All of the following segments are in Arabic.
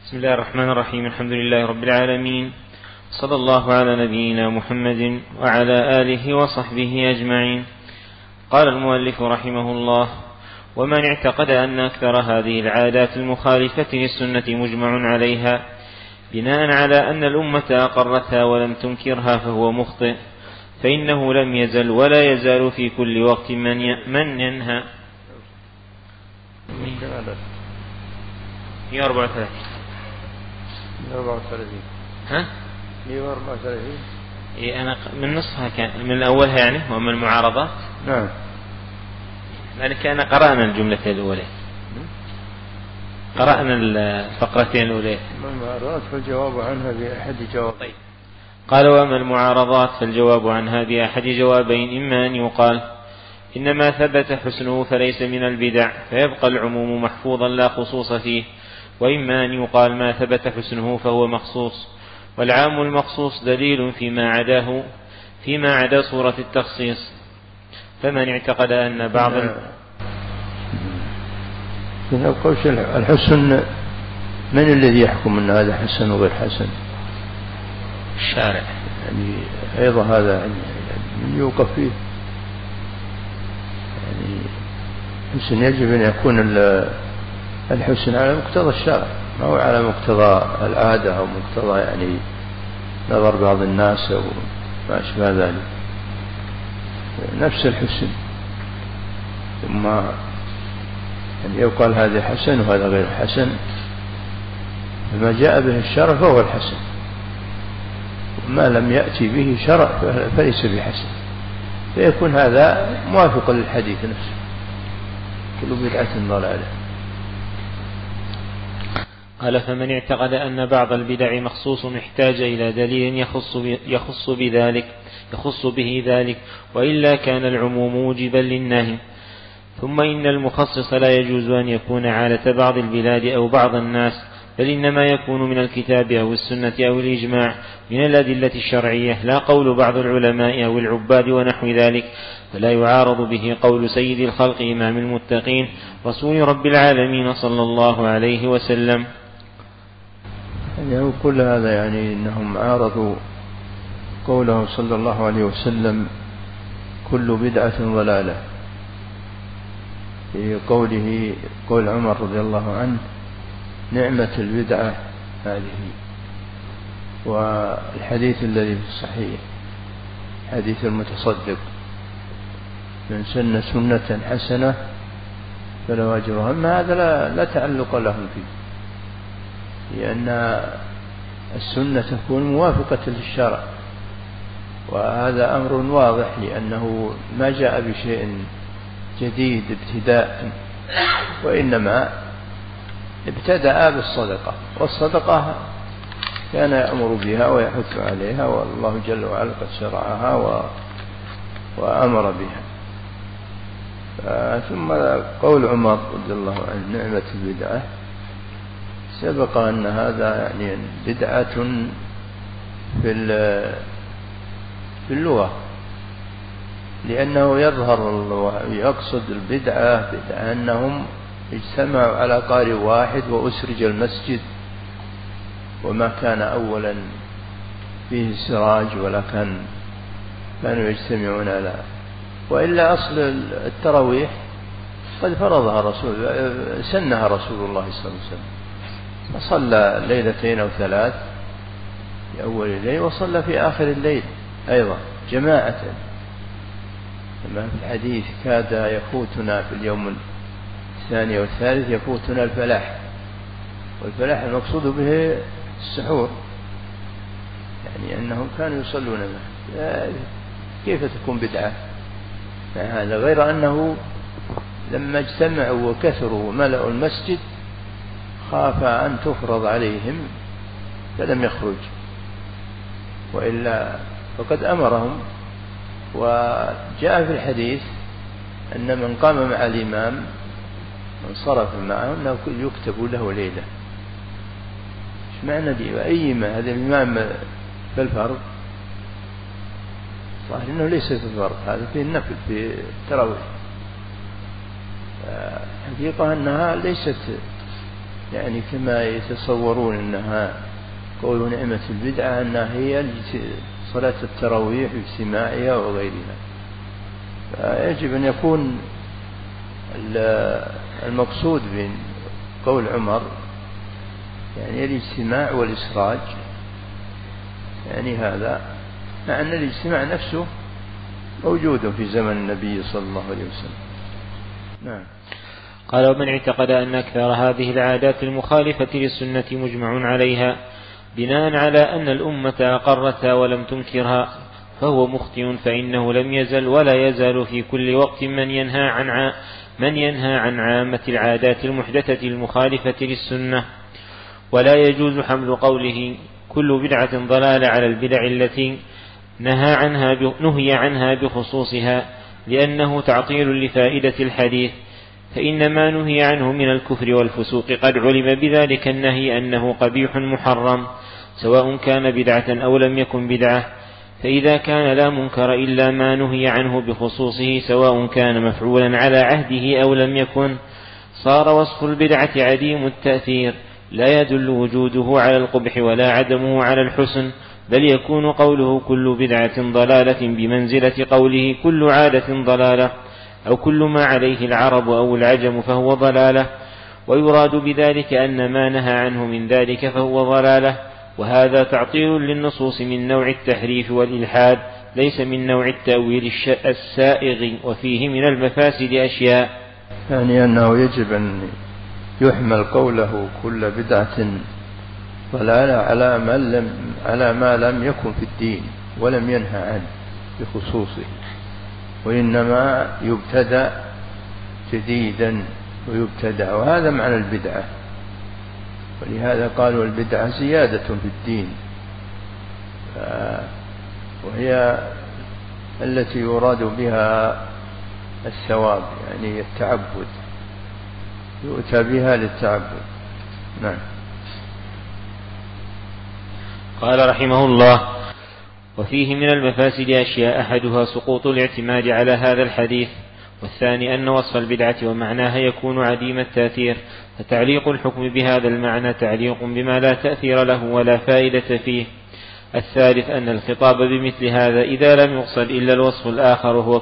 بسم الله الرحمن الرحيم. الحمد لله رب العالمين، صلى الله على نبينا محمد وعلى آله وصحبه أجمعين. قال المؤلف رحمه الله: ومن اعتقد أن أكثر هذه العادات المخالفة للسنة مجمع عليها بناء على أن الأمة أقرتها ولم تنكرها فهو مخطئ، فإنه لم يزل ولا يزال في كل وقت من ينهى 134 ها؟ 134 إيه، أنا من نصها كان من الأولها يعني ومن المعارضات. نعم، ذلك أنا قرأنا الجملة الأولى، قرأنا الفقرتين الأولى. المعارضات فالجواب عنها بأحد جواب. طيب. قال: وأما المعارضات فالجواب عنها بأحد جوابين: إما أن يقال إنما ثبت حسنه فليس من البدع فيبقى العموم محفوظا لا خصوص فيه، وإما أن يقال ما ثبت حسنه فهو مخصوص، والعام المخصوص دليل فيما عدا صورة التخصيص. فمن اعتقد أن بعض الحسن، من الذي يحكم أن هذا حسن وغير حسن؟ الشارع. يعني أيضا هذا يعني من يوقف فيه، يعني الحسن يجب أن يكون الحسن على مقتضى الشرع، ما هو على مقتضى العادة أو مقتضى يعني نظر بعض الناس أو ما أشبه ذلك. نفس الحسن، ثم يعني يقال هذا حسن وهذا غير حسن، فما جاء به الشرع فهو الحسن، وما لم يأتي به شرع فليس بحسن، فيكون هذا موافق للحديث نفسه: كل بدعة ضلالة. قال: فمن اعتقد أن بعض البدع مخصوص احتاج إلى دليل يخص به ذلك، وإلا كان العموم موجبا للنهي. ثم إن المخصص لا يجوز أن يكون عادة بعض البلاد أو بعض الناس، بل إنما يكون من الكتاب أو السنة أو الإجماع من الأدلة الشرعية، لا قول بعض العلماء أو العباد ونحو ذلك، فلا يعارض به قول سيد الخلق إمام المتقين رسول رب العالمين صلى الله عليه وسلم. يعني كل هذا يعني إنهم عارضوا قوله صلى الله عليه وسلم: كل بدعة ضلالة، في قول عمر رضي الله عنه: نعمة البدعة هذه. والحديث الذي في الصحيح حديث المتصدق: من سن سنة حسنة فله أجرها. أما هذا لا تعلق لهم فيه، لأن السنة تكون موافقة للشرع، وهذا أمر واضح، لأنه ما جاء بشيء جديد ابتداء، وإنما ابتدأ بالصدقة، والصدقة كان يأمر بها ويحث عليها، والله جل وعلا قد شرعها وأمر بها. ثم قول عمر رضي الله عنه: نعمة البدعة، سبق أن هذا يعني بدعة في اللغة، لأنه يظهر يقصد البدعة أنهم اجتمعوا على قارئ واحد وأسرج المسجد، وما كان أولا فيه سراج ولا كانوا يجتمعون على، وإلا أصل التراويح قد فرضها سنها رسول الله صلى الله عليه وسلم، فصلى ليلتين أو 3 في أول الليل، وصلى في آخر الليل أيضا جماعة، كما في الحديث: كاد يفوتنا في اليوم الثاني والثالث يفوتنا الفلاح. والفلاح المقصود به السحور، يعني أنهم كانوا يصلون معه. كيف تكون بدعة مع هذا؟ غير أنه لما اجتمعوا وكثروا وملأوا المسجد خاف أن تفرض عليهم فلم يخرج، وإلا فقد أمرهم. وجاء في الحديث أن من قام مع الإمام من صرف معه أنه يكتب له ليلة. إيش معنى دي؟ أي ما هذا الإمام في الفرض، صحيح أنه ليس في الفرض، هذا في النفل في التراويح. حقيقة أنها ليست يعني كما يتصورون أنها قول نعمة البدعة أنها هي صلاة التراويح باجتماعها وغيرها. فيجب أن يكون المقصود بين قول عمر يعني الاجتماع والإسراج، يعني هذا مع أن الاجتماع نفسه موجود في زمن النبي صلى الله عليه وسلم. نعم. قال: ومن اعتقد أن أكثر هذه العادات المخالفة للسنة مجمع عليها بناء على أن الأمة أقرتها ولم تنكرها فهو مخطئ، فإنه لم يزل ولا يزال في كل وقت من ينهى عن عامة العادات المحدثة المخالفة للسنة. ولا يجوز حمل قوله كل بدعة ضلالة على البدع التي نهي عنها بخصوصها، لأنه تعطيل لفائدة الحديث، فإن ما نهي عنه من الكفر والفسوق قد علم بذلك النهي أنه قبيح محرم، سواء كان بدعة أو لم يكن بدعة. فإذا كان لا منكر إلا ما نهي عنه بخصوصه، سواء كان مفعولا على عهده أو لم يكن، صار وصف البدعة عديم التأثير، لا يدل وجوده على القبح ولا عدمه على الحسن، بل يكون قوله كل بدعة ضلالة بمنزلة قوله كل عادة ضلالة، أو كل ما عليه العرب أو العجم فهو ضلالة، ويراد بذلك أن ما نهى عنه من ذلك فهو ضلالة. وهذا تعطيل للنصوص من نوع التحريف والإلحاد، ليس من نوع التأويل السائغ، وفيه من المفاسد أشياء. يعني أنه يجب أن يحمل قوله كل بدعة ضلالة على ما لم يكن في الدين ولم ينهى عنه بخصوصه، وإنما يبتدأ جديدا ويبتدأ، وهذا معنى البدعة. ولهذا قالوا البدعة زيادة في الدين، وهي التي يراد بها الثواب، يعني التعبد، يؤتى بها للتعبد. نعم. قال رحمه الله: وفيه من المفاسد أشياء، أحدها سقوط الاعتماد على هذا الحديث، والثاني أن وصف البدعة ومعناها يكون عديم التأثير، فتعليق الحكم بهذا المعنى تعليق بما لا تأثير له ولا فائدة فيه. الثالث أن الخطاب بمثل هذا إذا لم يقصد إلا الوصف الآخر وهو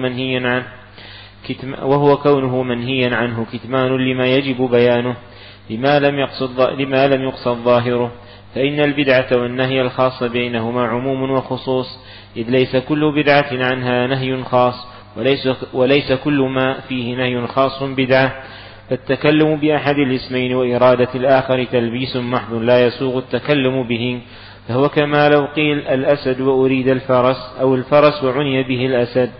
كونه منهيا عنه كتمان لما يجب بيانه لما لم يقصد ظاهره، فإن البدعة والنهي الخاص بينهما عموم وخصوص، إذ ليس كل بدعة عنها نهي خاص، وليس كل ما فيه نهي خاص بدعة. فالتكلم بأحد الاسمين وإرادة الآخر تلبيس محض لا يسوغ التكلم به، فهو كما لو قيل الأسد وأريد الفرس، أو الفرس وعني به الأسد.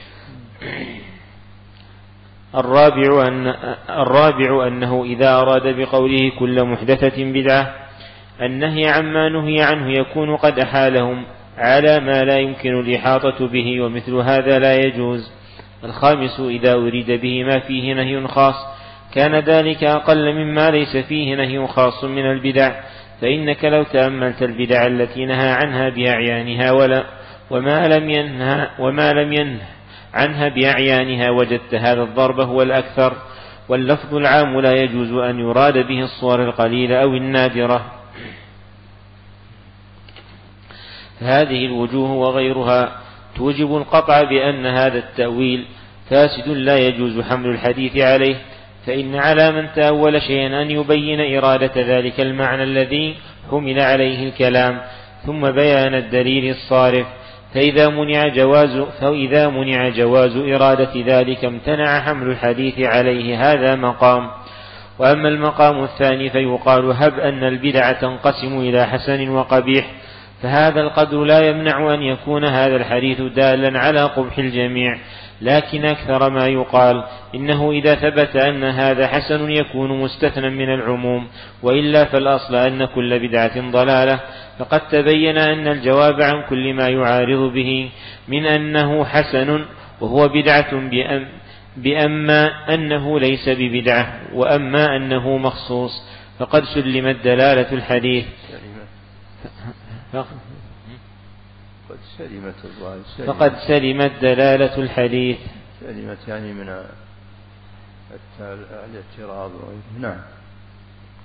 الرابع أنه إذا أراد بقوله كل محدثة بدعة النهي عما نهي عنه يكون قد أحالهم على ما لا يمكن الإحاطة به، ومثل هذا لا يجوز. الخامس إذا أريد به ما فيه نهي خاص كان ذلك أقل مما ليس فيه نهي خاص من البدع، فإنك لو تأملت البدع التي نهى عنها بأعيانها وما لم ينه عنها بأعيانها وجدت هذا الضرب هو الأكثر. واللفظ العام لا يجوز أن يراد به الصور القليلة أو النادرة. هذه الوجوه وغيرها توجب القطع بأن هذا التأويل فاسد لا يجوز حمل الحديث عليه، فإن على من تأول شيئا أن يبين إرادة ذلك المعنى الذي حمل عليه الكلام، ثم بيان الدليل الصارف. فإذا منع جواز إرادة ذلك امتنع حمل الحديث عليه، هذا مقام. وأما المقام الثاني فيقال هب أن البدع تنقسم إلى حسن وقبيح، فهذا القدر لا يمنع أن يكون هذا الحديث دالا على قبح الجميع، لكن أكثر ما يقال إنه إذا ثبت أن هذا حسن يكون مستثنى من العموم، وإلا فالأصل أن كل بدعة ضلالة. فقد تبين أن الجواب عن كل ما يعارض به من أنه حسن وهو بدعة بأما أنه ليس ببدعة، وأما أنه مخصوص فقد سلمت دلالة الحديث. فقد سلمت دلالة الحديث. سلمت يعني من الاعتراض. نعم.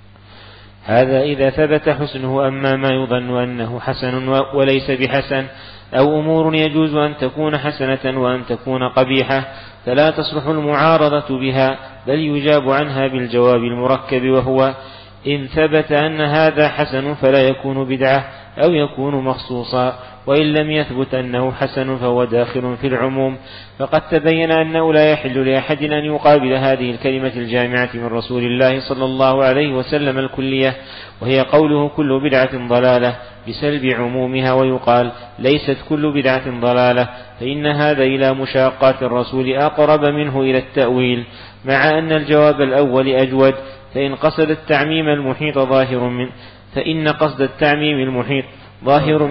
هذا إذا ثبت حسنه. أما ما يظن أنه حسن وليس بحسن، أو أمور يجوز أن تكون حسنة وأن تكون قبيحة، فلا تصلح المعارضة بها، بل يجاب عنها بالجواب المركب، وهو إن ثبت أن هذا حسن فلا يكون بدعة أو يكون مخصوصا، وإن لم يثبت أنه حسن فهو داخل في العموم. فقد تبين أنه لا يحل لأحد أن يقابل هذه الكلمة الجامعة من رسول الله صلى الله عليه وسلم الكلية، وهي قوله كل بدعة ضلالة، بسلب عمومها، ويقال ليست كل بدعة ضلالة، فإن هذا إلى مشاقات الرسول أقرب منه إلى التأويل، مع أن الجواب الأول أجود. فإن قصد التعميم المحيط ظاهر من فإن قصد التعميم المحيط ظاهر.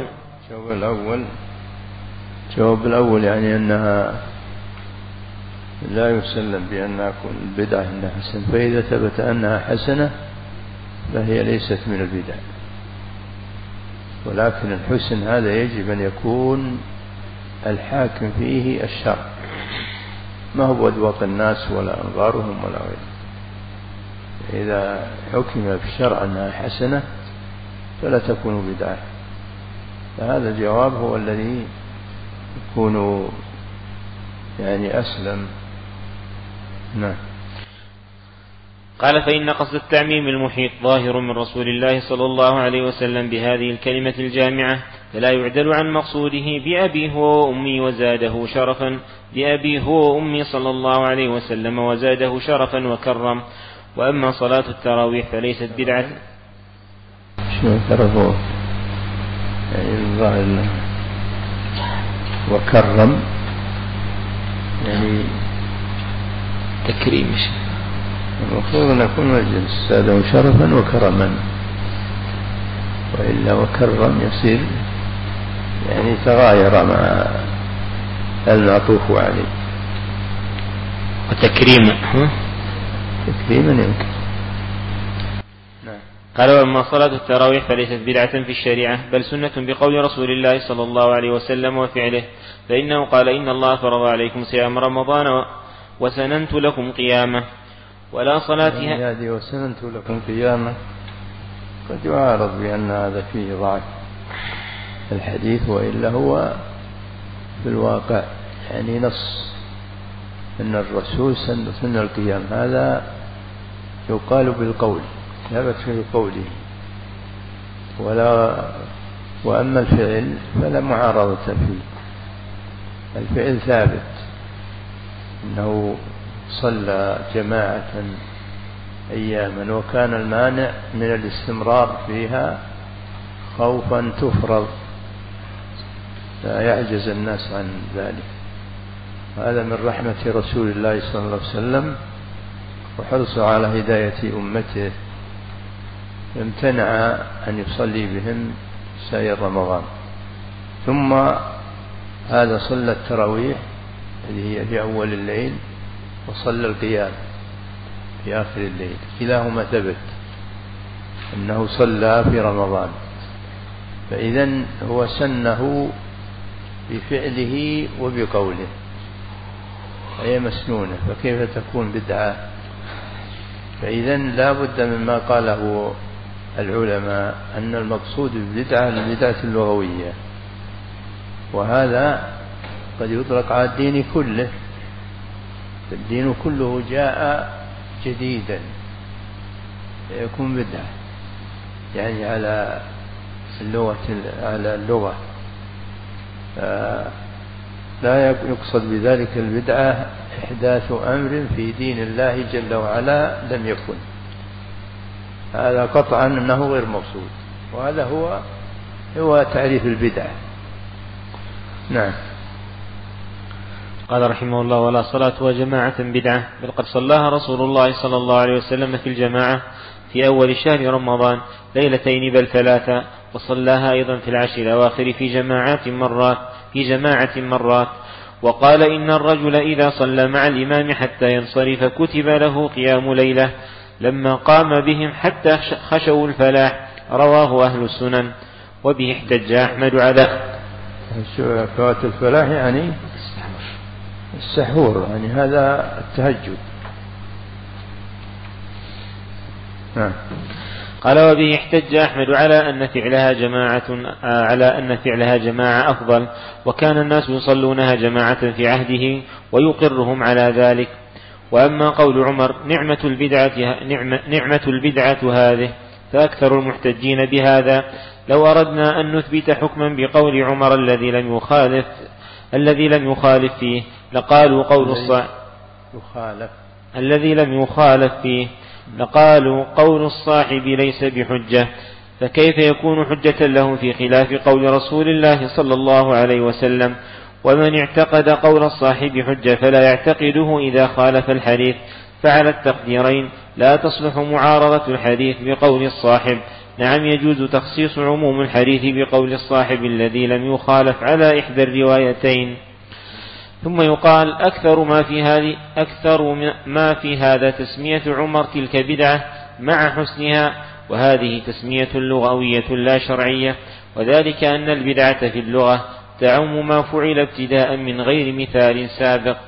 الجواب الأول يعني أنها لا يسلم بأنها كل بدعة إنها حسن، فإذا ثبت أنها حسنة فهي ليست من البدع، ولكن الحسن هذا يجب أن يكون الحاكم فيه الشرع، ما هو أذواق الناس ولا أنظارهم ولا غيره. إذا حكم في الشرع أنها حسنة فلا تكون بدعة، فهذا الجواب هو الذي يكون يعني أسلم. نعم. قال فإن قصد التعميم المحيط ظاهر من رسول الله صلى الله عليه وسلم بهذه الكلمة الجامعة، فلا يعدل عن مقصوده بأبي هو وأمي وزاده شرفا، بأبي هو وأمي صلى الله عليه وسلم وزاده شرفا وكرم. وأما صلاة التراويح فليست بدعة. شو كرفه يعني وكرم يعني تكريم، المفروض أن يكون الجنس زاده شرفا وكرما، وإلا وكرم يصير يعني تغاير مع المعطوف عليه. وتكريما يمكن. قال وأما صلاة التراويح فليست بدعة في الشريعة، بل سنة بقول رسول الله صلى الله عليه وسلم وفعله، فإنه قال إن الله فرض عليكم صيام رمضان وسننت لكم قيامه. ولا صلاتها هذه وسننت لكم قيامه قد يعارض بأن هذا فيه ضعف الحديث، وإلا هو في الواقع يعني نص أن الرسول سن القيام، هذا يقال بالقول، ثبت في قوله، وأما الفعل فلا معارضة فيه. الفعل ثابت أنه صلى جماعة أياما، وكان المانع من الاستمرار فيها خوفا تفرض لا يعجز الناس عن ذلك. هذا من رحمة رسول الله صلى الله عليه وسلم وحرصه على هداية أمته، امتنع أن يصلي بهم سائر رمضان. ثم هذا صلى التراويح اللي هي في أول الليل، وصلى القيام في آخر الليل، كلاهما ثبت أنه صلى في رمضان، فإذن هو سنه بفعله وبقوله، هي مسنونة، فكيف تكون بدعة؟ فإذن لا بد مما قاله العلماء أن المقصود بالبدعة البدعة اللغوية، وهذا قد يطلق على الدين كله، الدين كله جاء جديدا يكون بدعة، يعني على اللغة لا يقصد بذلك البدعة إحداث أمر في دين الله جل وعلا لم يكن، هذا قطعا أنه غير مقصود، وهذا هو تعريف البدعة. نعم. قال رحمه الله ولا صلاة وجماعة بدعة، بل قد صلاها رسول الله صلى الله عليه وسلم في الجماعة في أول شهر رمضان ليلتين بل ثلاثة، وصلاها أيضا في العشر الأواخر في جماعة مرات. وقال إن الرجل إذا صلى مع الإمام حتى ينصرف كتب له قيام ليلة لما قام بهم حتى خشوا الفلاح، رواه أهل السنن. وبه احتج أحمد على فوات الفلاح يعني السحور، يعني هذا التهجد. قال وبه احتج أحمد على أن فعلها جماعة أفضل، وكان الناس يصلونها جماعة في عهده ويقرهم على ذلك. وأما قول عمر نعمة البدعة هذه، فأكثر المحتجين بهذا لو أردنا أن نثبت حكما بقول عمر الذي لم يخالف فيه لقالوا قول الصاحب ليس بحجة، فكيف يكون حجة لهم في خلاف قول رسول الله صلى الله عليه وسلم؟ ومن اعتقد قول الصاحب حجة فلا يعتقده إذا خالف الحديث، فعلى التقديرين لا تصلح معارضة الحديث بقول الصاحب. نعم يجوز تخصيص عموم الحديث بقول الصاحب الذي لم يخالف على إحدى الروايتين. ثم يقال أكثر ما في هذا تسمية عمر تلك بدعة مع حسنها، وهذه تسمية لغوية لا شرعية، وذلك أن البدعة في اللغة تعم ما فعل ابتداء من غير مثال سابق.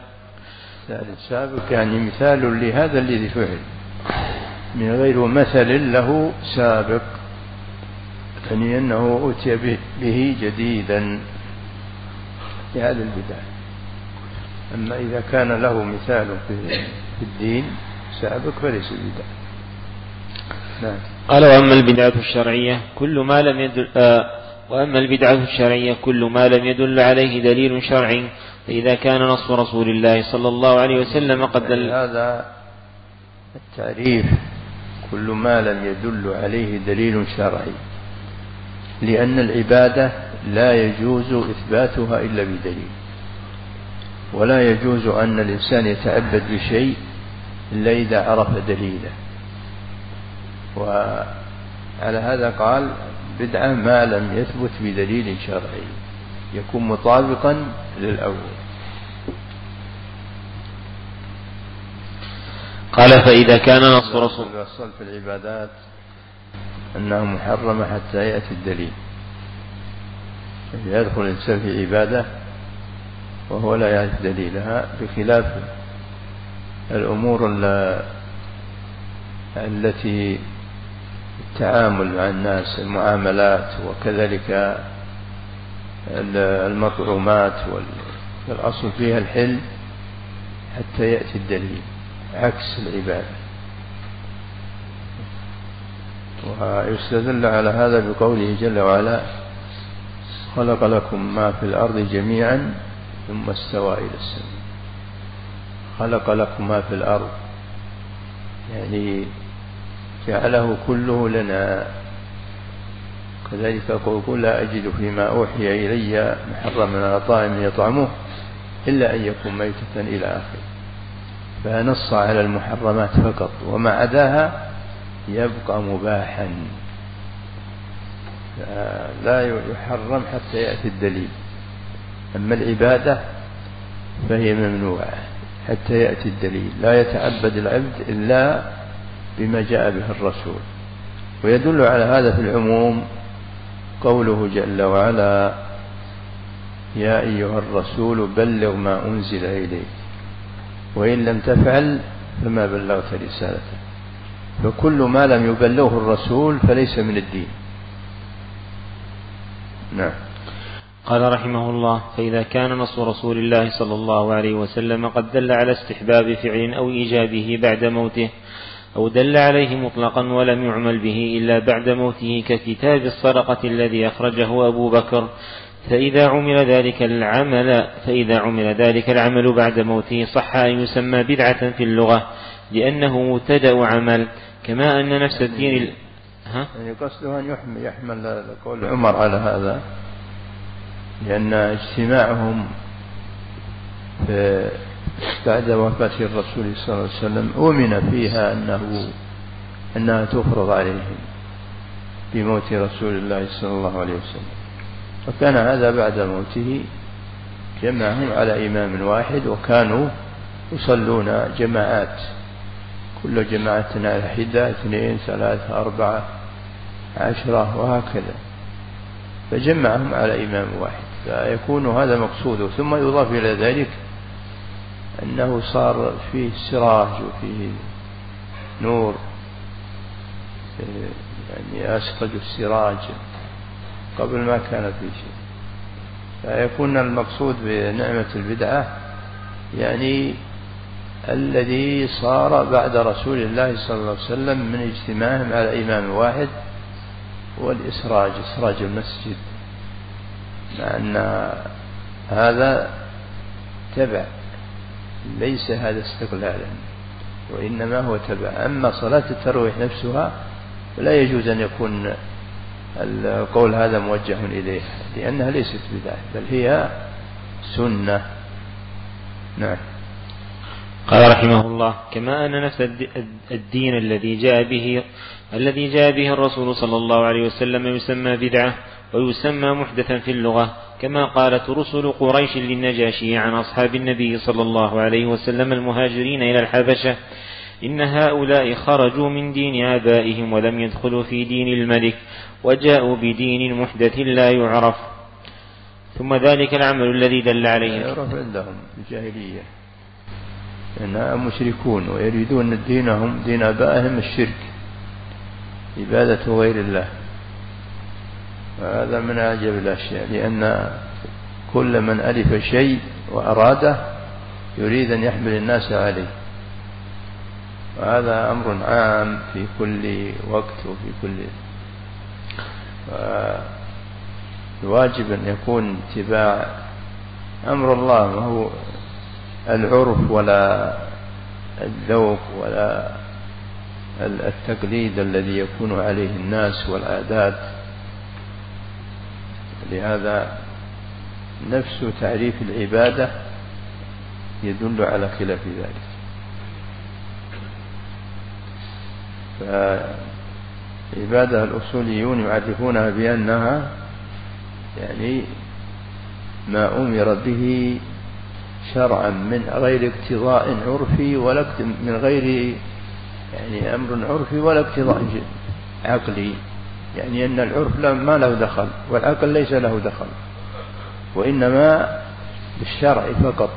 يعني مثال لهذا الذي فعل من غير مثل له سابق، يعني أنه أتي به جديدا لهذا البدعة. أما إذا كان له مثال في الدين سابق فليس بدعة. نعم. قال وأما البدعة الشرعية كل ما لم يدل عليه دليل شرعي، فإذا كان نص رسول الله صلى الله عليه وسلم قد دل. هذا التعريف كل ما لم يدل عليه دليل شرعي، لأن العبادة لا يجوز إثباتها إلا بدليل، ولا يجوز أن الإنسان يتعبد بشيء إلا إذا عرف دليله. وعلى هذا قال بدعة ما لم يثبت بدليل شرعي، يكون مطابقا للأول. قال فإذا كان نص رسول الأصل في العبادات أنها محرمة حتى يأتي الدليل. يدخل الإنسان في عبادة وهو لا يعرف دليلها، بخلاف الأمور التي التعامل مع الناس، المعاملات، وكذلك المطعومات، والأصل فيها الحل حتى يأتي الدليل، عكس العبادة. ويستدل على هذا بقوله جل وعلا خلق لكم ما في الأرض جميعا ثم استوى إلى السماء. خلق لكم ما في الأرض يعني جعله كله لنا. كذلك يقول لا أجد فيما أوحي إلي محرما على طاعم يطعمه إلا أن يكون ميتة إلى آخره. فنص على المحرمات فقط، وما عداها يبقى مباحا، لا يحرم حتى يأتي الدليل. أما العبادة فهي ممنوعة حتى يأتي الدليل، لا يتعبد العبد إلا بما جاء به الرسول. ويدل على هذا في العموم قوله جل وعلا يا أيها الرسول بلغ ما أنزل إليك وإن لم تفعل فما بلغت رسالته. فكل ما لم يبلغه الرسول فليس من الدين. نعم. قال رحمه الله فإذا كان نص رسول الله صلى الله عليه وسلم قد دل على استحباب فعل أو إيجابه بعد موته، أو دل عليه مطلقا ولم يعمل به إلا بعد موته، ككتاب الصدقة الذي أخرجه أبو بكر، فإذا عمل ذلك العمل بعد موته صح أن يسمى بدعة في اللغة لأنه مبتدأ عمل، كما أن نفس الدين يعني قصده أن يحمل قول عمر على هذا، لأن اجتماعهم بعد وفاة الرسول صلى الله عليه وسلم أؤمن فيها أنها تفرض عليهم بموت رسول الله صلى الله عليه وسلم. وكان هذا بعد موته جمعهم على إمام واحد، وكانوا يصلون جماعات، كل جماعة على حدة 2 3 4 10 وهكذا، فجمعهم على إمام واحد، فيكون هذا مقصوده. ثم يضاف إلى ذلك أنه صار فيه سراج وفيه نور يعني أسقج السراج قبل ما كان في شيء. فيكون المقصود بنعمة البدعة يعني الذي صار بعد رسول الله صلى الله عليه وسلم من اجتماعهم على إمام واحد، والإسراج إسراج المسجد، مع أن هذا تبع ليس هذا استقلالا، وإنما هو تبع. أما صلاة التراويح نفسها لا يجوز أن يكون القول هذا موجه إليه، لأنها ليست بدعة بل هي سنة. نعم. قال رحمه الله: كما أن نفس الدين الذي جاء به الرسول صلى الله عليه وسلم يسمى بدعة ويسمى محدثا في اللغة، كما قالت رسل قريش للنجاشي عن أصحاب النبي صلى الله عليه وسلم المهاجرين إلى الحبشة: إن هؤلاء خرجوا من دين آبائهم ولم يدخلوا في دين الملك وجاءوا بدين محدث لا يعرف. ثم ذلك العمل الذي دل عليه يعرف عندهم الجاهلية، إنهم مشركون ويريدون دينهم دين آبائهم الشرك، عبادة غير الله. وهذا من أعجب الأشياء، لأن كل من ألف شيء وأراده يريد أن يحمل الناس عليه، وهذا أمر عام في كل وقت وفي كل. الواجب أن يكون اتباع أمر الله، ما هو العرف ولا الذوق ولا التقليد الذي يكون عليه الناس والعادات. لهذا نفس تعريف العبادة يدل على خلاف ذلك. فالعبادة الأصوليون يعرفونها بأنها يعني ما أمر به شرعا من غير اقتضاء عرفي ولا من غير يعني أمر عرفي ولا اقتضاء عقلي، يعني أن العرف ما له دخل والعقل ليس له دخل، وإنما بالشرع فقط.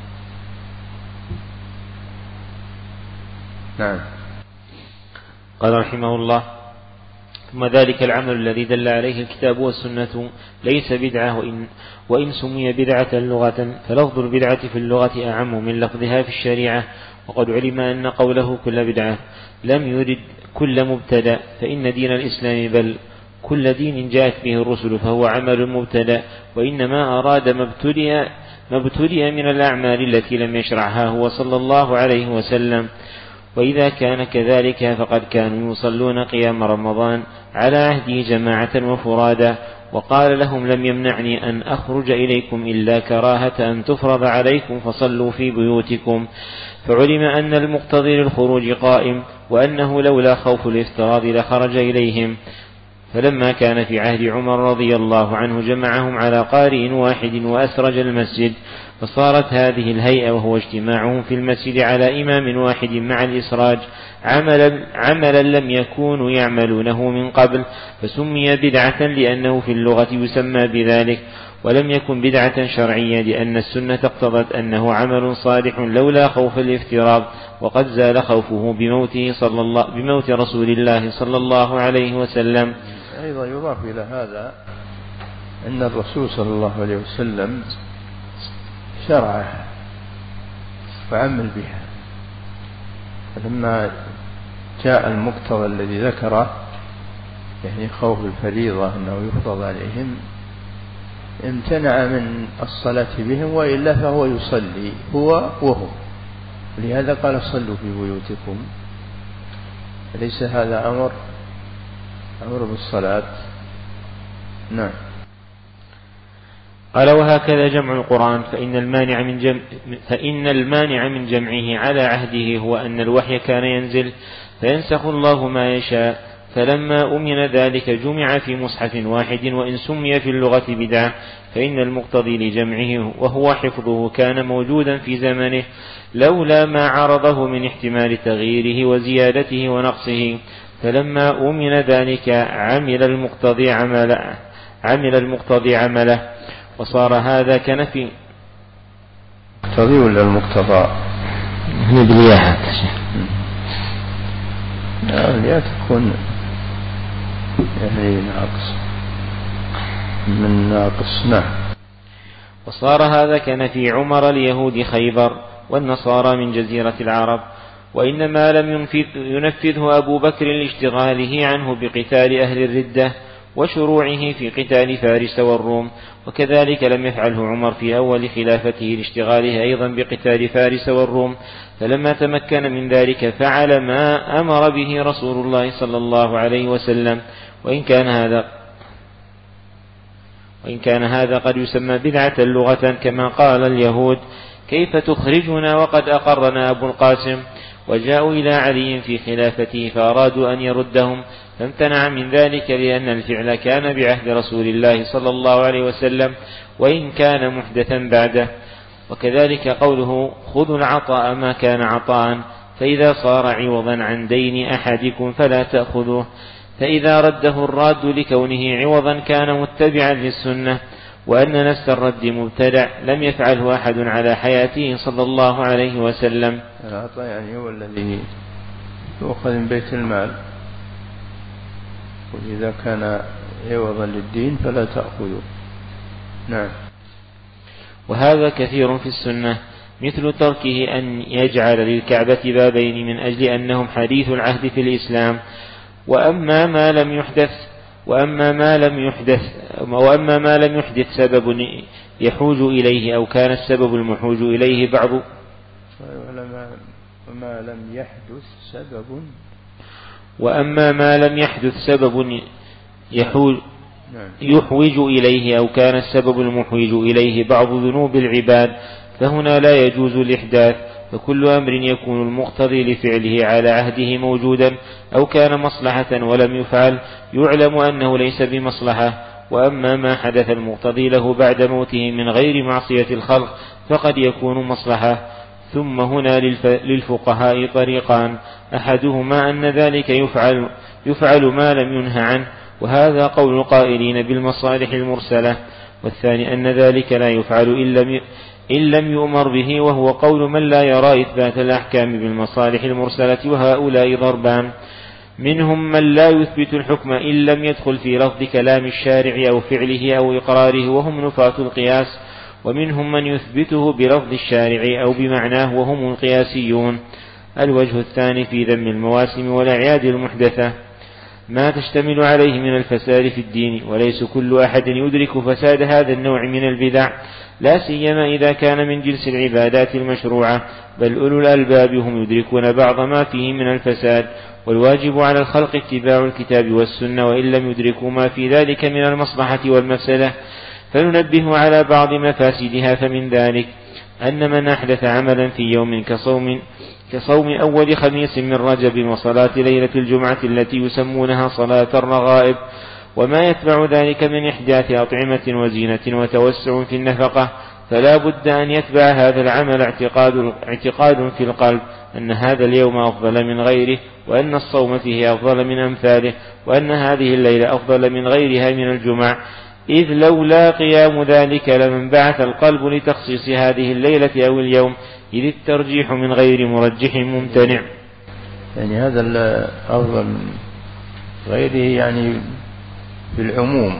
نعم. قال رحمه الله: ثم ذلك العمل الذي دل عليه الكتاب والسنة ليس بدعة، وإن سمي بدعة لغة فلفظ البدعة في اللغة أعم من لفظها في الشريعة. وقد علم أن قوله كل بدعة لم يرد كل مبتدأ، فإن دين الإسلام بل كل دين جاءت به الرسل فهو عمل مبتدأ، وإنما أراد ما ابتدئ من الأعمال التي لم يشرعها هو صلى الله عليه وسلم. وإذا كان كذلك فقد كانوا يصلون قيام رمضان على عهده جماعة وفرادا، وقال لهم: لم يمنعني أن أخرج إليكم إلا كراهة أن تفرض عليكم فصلوا في بيوتكم. فعلم أن المقتضي للخروج قائم، وأنه لولا خوف الافتراض لخرج إليهم. فلما كان في عهد عمر رضي الله عنه جمعهم على قارئ واحد وأسرج المسجد، فصارت هذه الهيئة وهو اجتماعهم في المسجد على إمام واحد مع الإسراج عملا لم يكونوا يعملونه من قبل، فسمي بدعة لأنه في اللغة يسمى بذلك، ولم يكن بدعة شرعية لأن السنة اقتضت أنه عمل صالح لولا خوف الافتراض، وقد زال خوفه بموت رسول الله صلى الله عليه وسلم. أيضا يضاف إلى هذا أن الرسول صلى الله عليه وسلم شرعها وعمل بها، فلما جاء المقتضى الذي ذكره يعني خوف الفريضة أنه يفرض عليهم امتنع من الصلاة بهم، وإلا فهو يصلي هو وهم، لهذا قال: صلوا في بيوتكم. ليس هذا أمر بالصلاة. نعم. قال: وهكذا جمع القرآن، فإن المانع من جمعه على عهده هو أن الوحي كان ينزل فينسخ الله ما يشاء، فلما أمن ذلك جمع في مصحف واحد، وإن سمي في اللغة بدعة فإن المقتضي لجمعه وهو حفظه كان موجودا في زمنه لولا ما عرضه من احتمال تغييره وزيادته ونقصه، فلما أمن ذلك عمل المقتضي عمله، وصار هذا كنفي مقتضي ولا المقتضى بالياء لا تكون يعني ناقص من ناقص. نعم. وصار هذا كنفي عمر ليهود خيبر والنصارى من جزيرة العرب، وإنما لم ينفذه أبو بكر لاشتغاله عنه بقتال أهل الردة وشروعه في قتال فارس والروم، وكذلك لم يفعله عمر في أول خلافته لاشتغاله أيضا بقتال فارس والروم، فلما تمكن من ذلك فعل ما أمر به رسول الله صلى الله عليه وسلم، وإن كان هذا قد يسمى بدعة لغة، كما قال اليهود كيف تخرجنا وقد أقرنا أبو القاسم، وجاءوا إلى علي في خلافته فأرادوا أن يردهم فامتنع من ذلك لأن الفعل كان بعهد رسول الله صلى الله عليه وسلم وإن كان محدثا بعده. وكذلك قوله خذوا العطاء ما كان عطاء، فإذا صار عوضا عن دين أحدكم فلا تأخذوه، فإذا رده الراد لكونه عوضا كان متبعا للسنة، وأن نفس الرد مبتدع لم يفعله أحد على حياته صلى الله عليه وسلم. العطاء يعني هو الذي يؤخذ من بيت المال، وإذا كان عوضا للدين فلا تأخذه. نعم. وهذا كثير في السنة، مثل تركه أن يجعل للكعبة بابين من أجل أنهم حديث العهد في الإسلام، وأما ما لم يحدث سبب يحوج إليه أو كان السبب المحوج إليه بعض وأما ما لم يحدث سبب يحوج إليه أو كان السبب المحوج إليه بعض ذنوب العباد فهنا لا يجوز الإحداث، فكل أمر يكون المقتضي لفعله على عهده موجودا أو كان مصلحة ولم يفعل يعلم أنه ليس بمصلحة. وأما ما حدث المقتضي له بعد موته من غير معصية الخلق فقد يكون مصلحة. ثم هنا للفقهاء طريقان، أحدهما أن ذلك يفعل ما لم ينهى عنه، وهذا قول القائلين بالمصالح المرسلة، والثاني أن ذلك لا يفعل إن لم يؤمر به، وهو قول من لا يرى إثبات الأحكام بالمصالح المرسلة، وهؤلاء ضربان، منهم من لا يثبت الحكم إن لم يدخل في لفظ كلام الشارع أو فعله أو إقراره وهم نفاة القياس، ومنهم من يثبته بلفظ الشارع أو بمعناه وهم القياسيون. الوجه الثاني في ذم المواسم والأعياد المحدثة ما تشتمل عليه من الفساد في الدين، وليس كل أحد يدرك فساد هذا النوع من البدع، لا سيما إذا كان من جنس العبادات المشروعة، بل أولو الألباب هم يدركون بعض ما فيه من الفساد، والواجب على الخلق اتباع الكتاب والسنة وإن لم يدركوا ما في ذلك من المصلحة والمفسدة. فننبه على بعض مفاسدها، فمن ذلك أن من أحدث عملا في يوم كصوم أول خميس من رجب وصلاة ليلة الجمعة التي يسمونها صلاة الرغائب وما يتبع ذلك من إحداث أطعمة وزينة وتوسع في النفقة، فلا بد أن يتبع هذا العمل اعتقاد في القلب أن هذا اليوم أفضل من غيره، وأن الصوم فيه أفضل من أمثاله، وأن هذه الليلة أفضل من غيرها من الجمع، إذ لولا قيام ذلك لمن بعث القلب لتخصيص هذه الليلة أو اليوم، إذ الترجيح من غير مرجح ممتنع. يعني هذا الأفضل من غيره يعني بالعموم،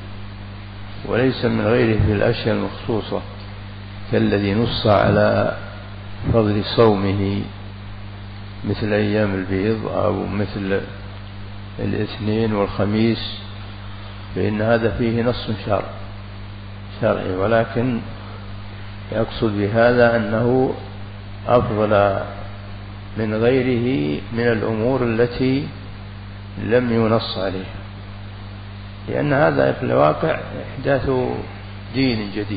وليس من غيره في الأشياء المخصوصة، كالذي نص على فضل صومه مثل أيام البيض أو مثل الاثنين والخميس، فإن هذا فيه نص شرعي، ولكن يقصد بهذا أنه أفضل من غيره من الأمور التي لم ينص عليها، لأن هذا في الواقع إحداث دين جديد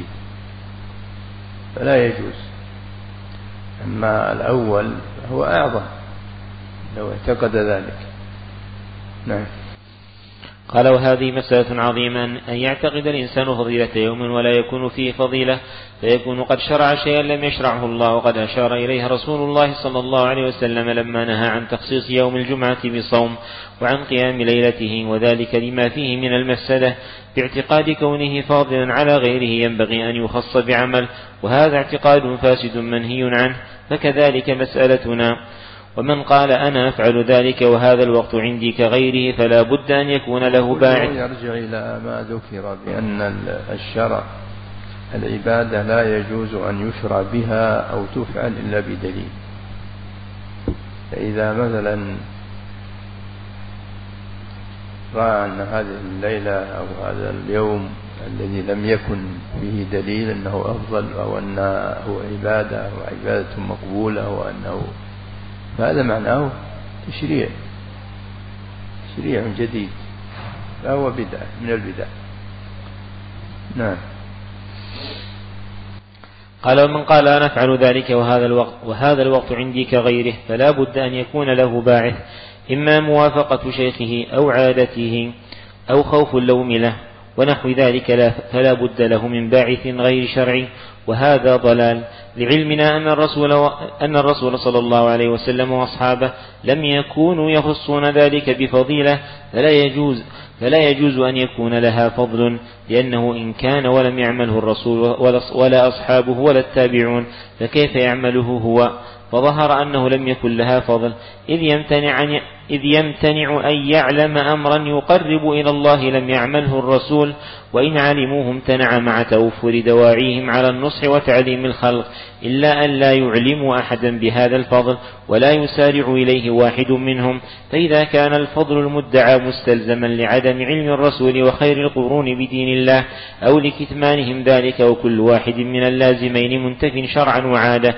فلا يجوز. أما الأول هو أعظم لو اعتقد ذلك. نعم. قال وهذه مسألة عظيمة أن يعتقد الإنسان فضيلة يوم ولا يكون فيه فضيلة، فيكون قد شرع شيئا لم يشرعه الله، وقد أشار إليه رسول الله صلى الله عليه وسلم لما نهى عن تخصيص يوم الجمعة بصوم وعن قيام ليلته، وذلك لما فيه من المفسدة باعتقاد كونه فاضلا على غيره ينبغي أن يخص بعمل، وهذا اعتقاد فاسد منهي عنه. فكذلك مسألتنا، ومن قال أنا أفعل ذلك وهذا الوقت عندي كغيره فلا بد أن يكون له باعث. يرجع إلى ما ذكر بأن الشرع العبادة لا يجوز أن يشرع بها أو تفعل إلا بدليل. فإذا مثلا رأى أن هذه الليلة أو هذا اليوم الذي لم يكن فيه دليل أنه أفضل أو أنه عبادة وعبادة مقبولة وأنه، فهذا معناه تشريع جديد، فهو بدعة من البدع. نعم. قال ومن قال أنا أفعل ذلك وهذا الوقت عندي كغيره فلا بد أن يكون له باعث، إما موافقة شيخه أو عادته أو خوف اللوم له ونحو ذلك، فلا بد له من باعث غير شرعي، وهذا ضلال، لعلمنا أن الرسول صلى الله عليه وسلم وأصحابه لم يكونوا يخصون ذلك بفضيلة، فلا يجوز أن يكون لها فضل، لأنه إن كان ولم يعمله الرسول ولا أصحابه ولا التابعون فكيف يعمله هو؟ فظهر أنه لم يكن لها فضل، إذ يمتنع أن يعلم أمرا يقرب إلى الله لم يعمله الرسول، وإن علموه امتنع مع توفر دواعيهم على النصح وتعليم الخلق، إلا أن لا يعلموا أحدا بهذا الفضل ولا يسارع إليه واحد منهم. فإذا كان الفضل المدعى مستلزما لعدم علم الرسول وخير القرون بدين الله أو لكتمانهم ذلك، وكل واحد من اللازمين منتف شرعا وعادة،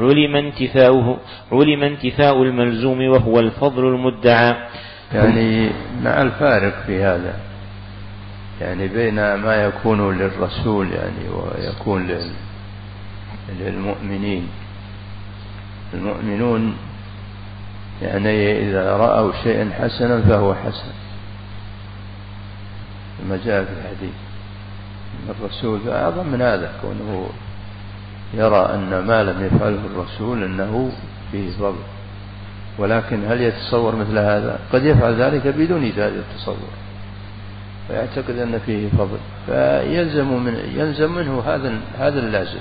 علم انتفاء الملزوم وهو الفضل المدعى. يعني مع الفارق في هذا، يعني بين ما يكون للرسول يعني ويكون للمؤمنين. المؤمنون يعني إذا رأوا شيئا حسنا فهو حسن، كما جاء في الحديث. الرسول أعظم من هذا، كونه يرى أن ما لم يفعله الرسول أنه فيه فضل، ولكن هل يتصور مثل هذا؟ قد يفعل ذلك بدون هذا التصور ويعتقد أن فيه فضل، فيلزم منه هذا اللازم.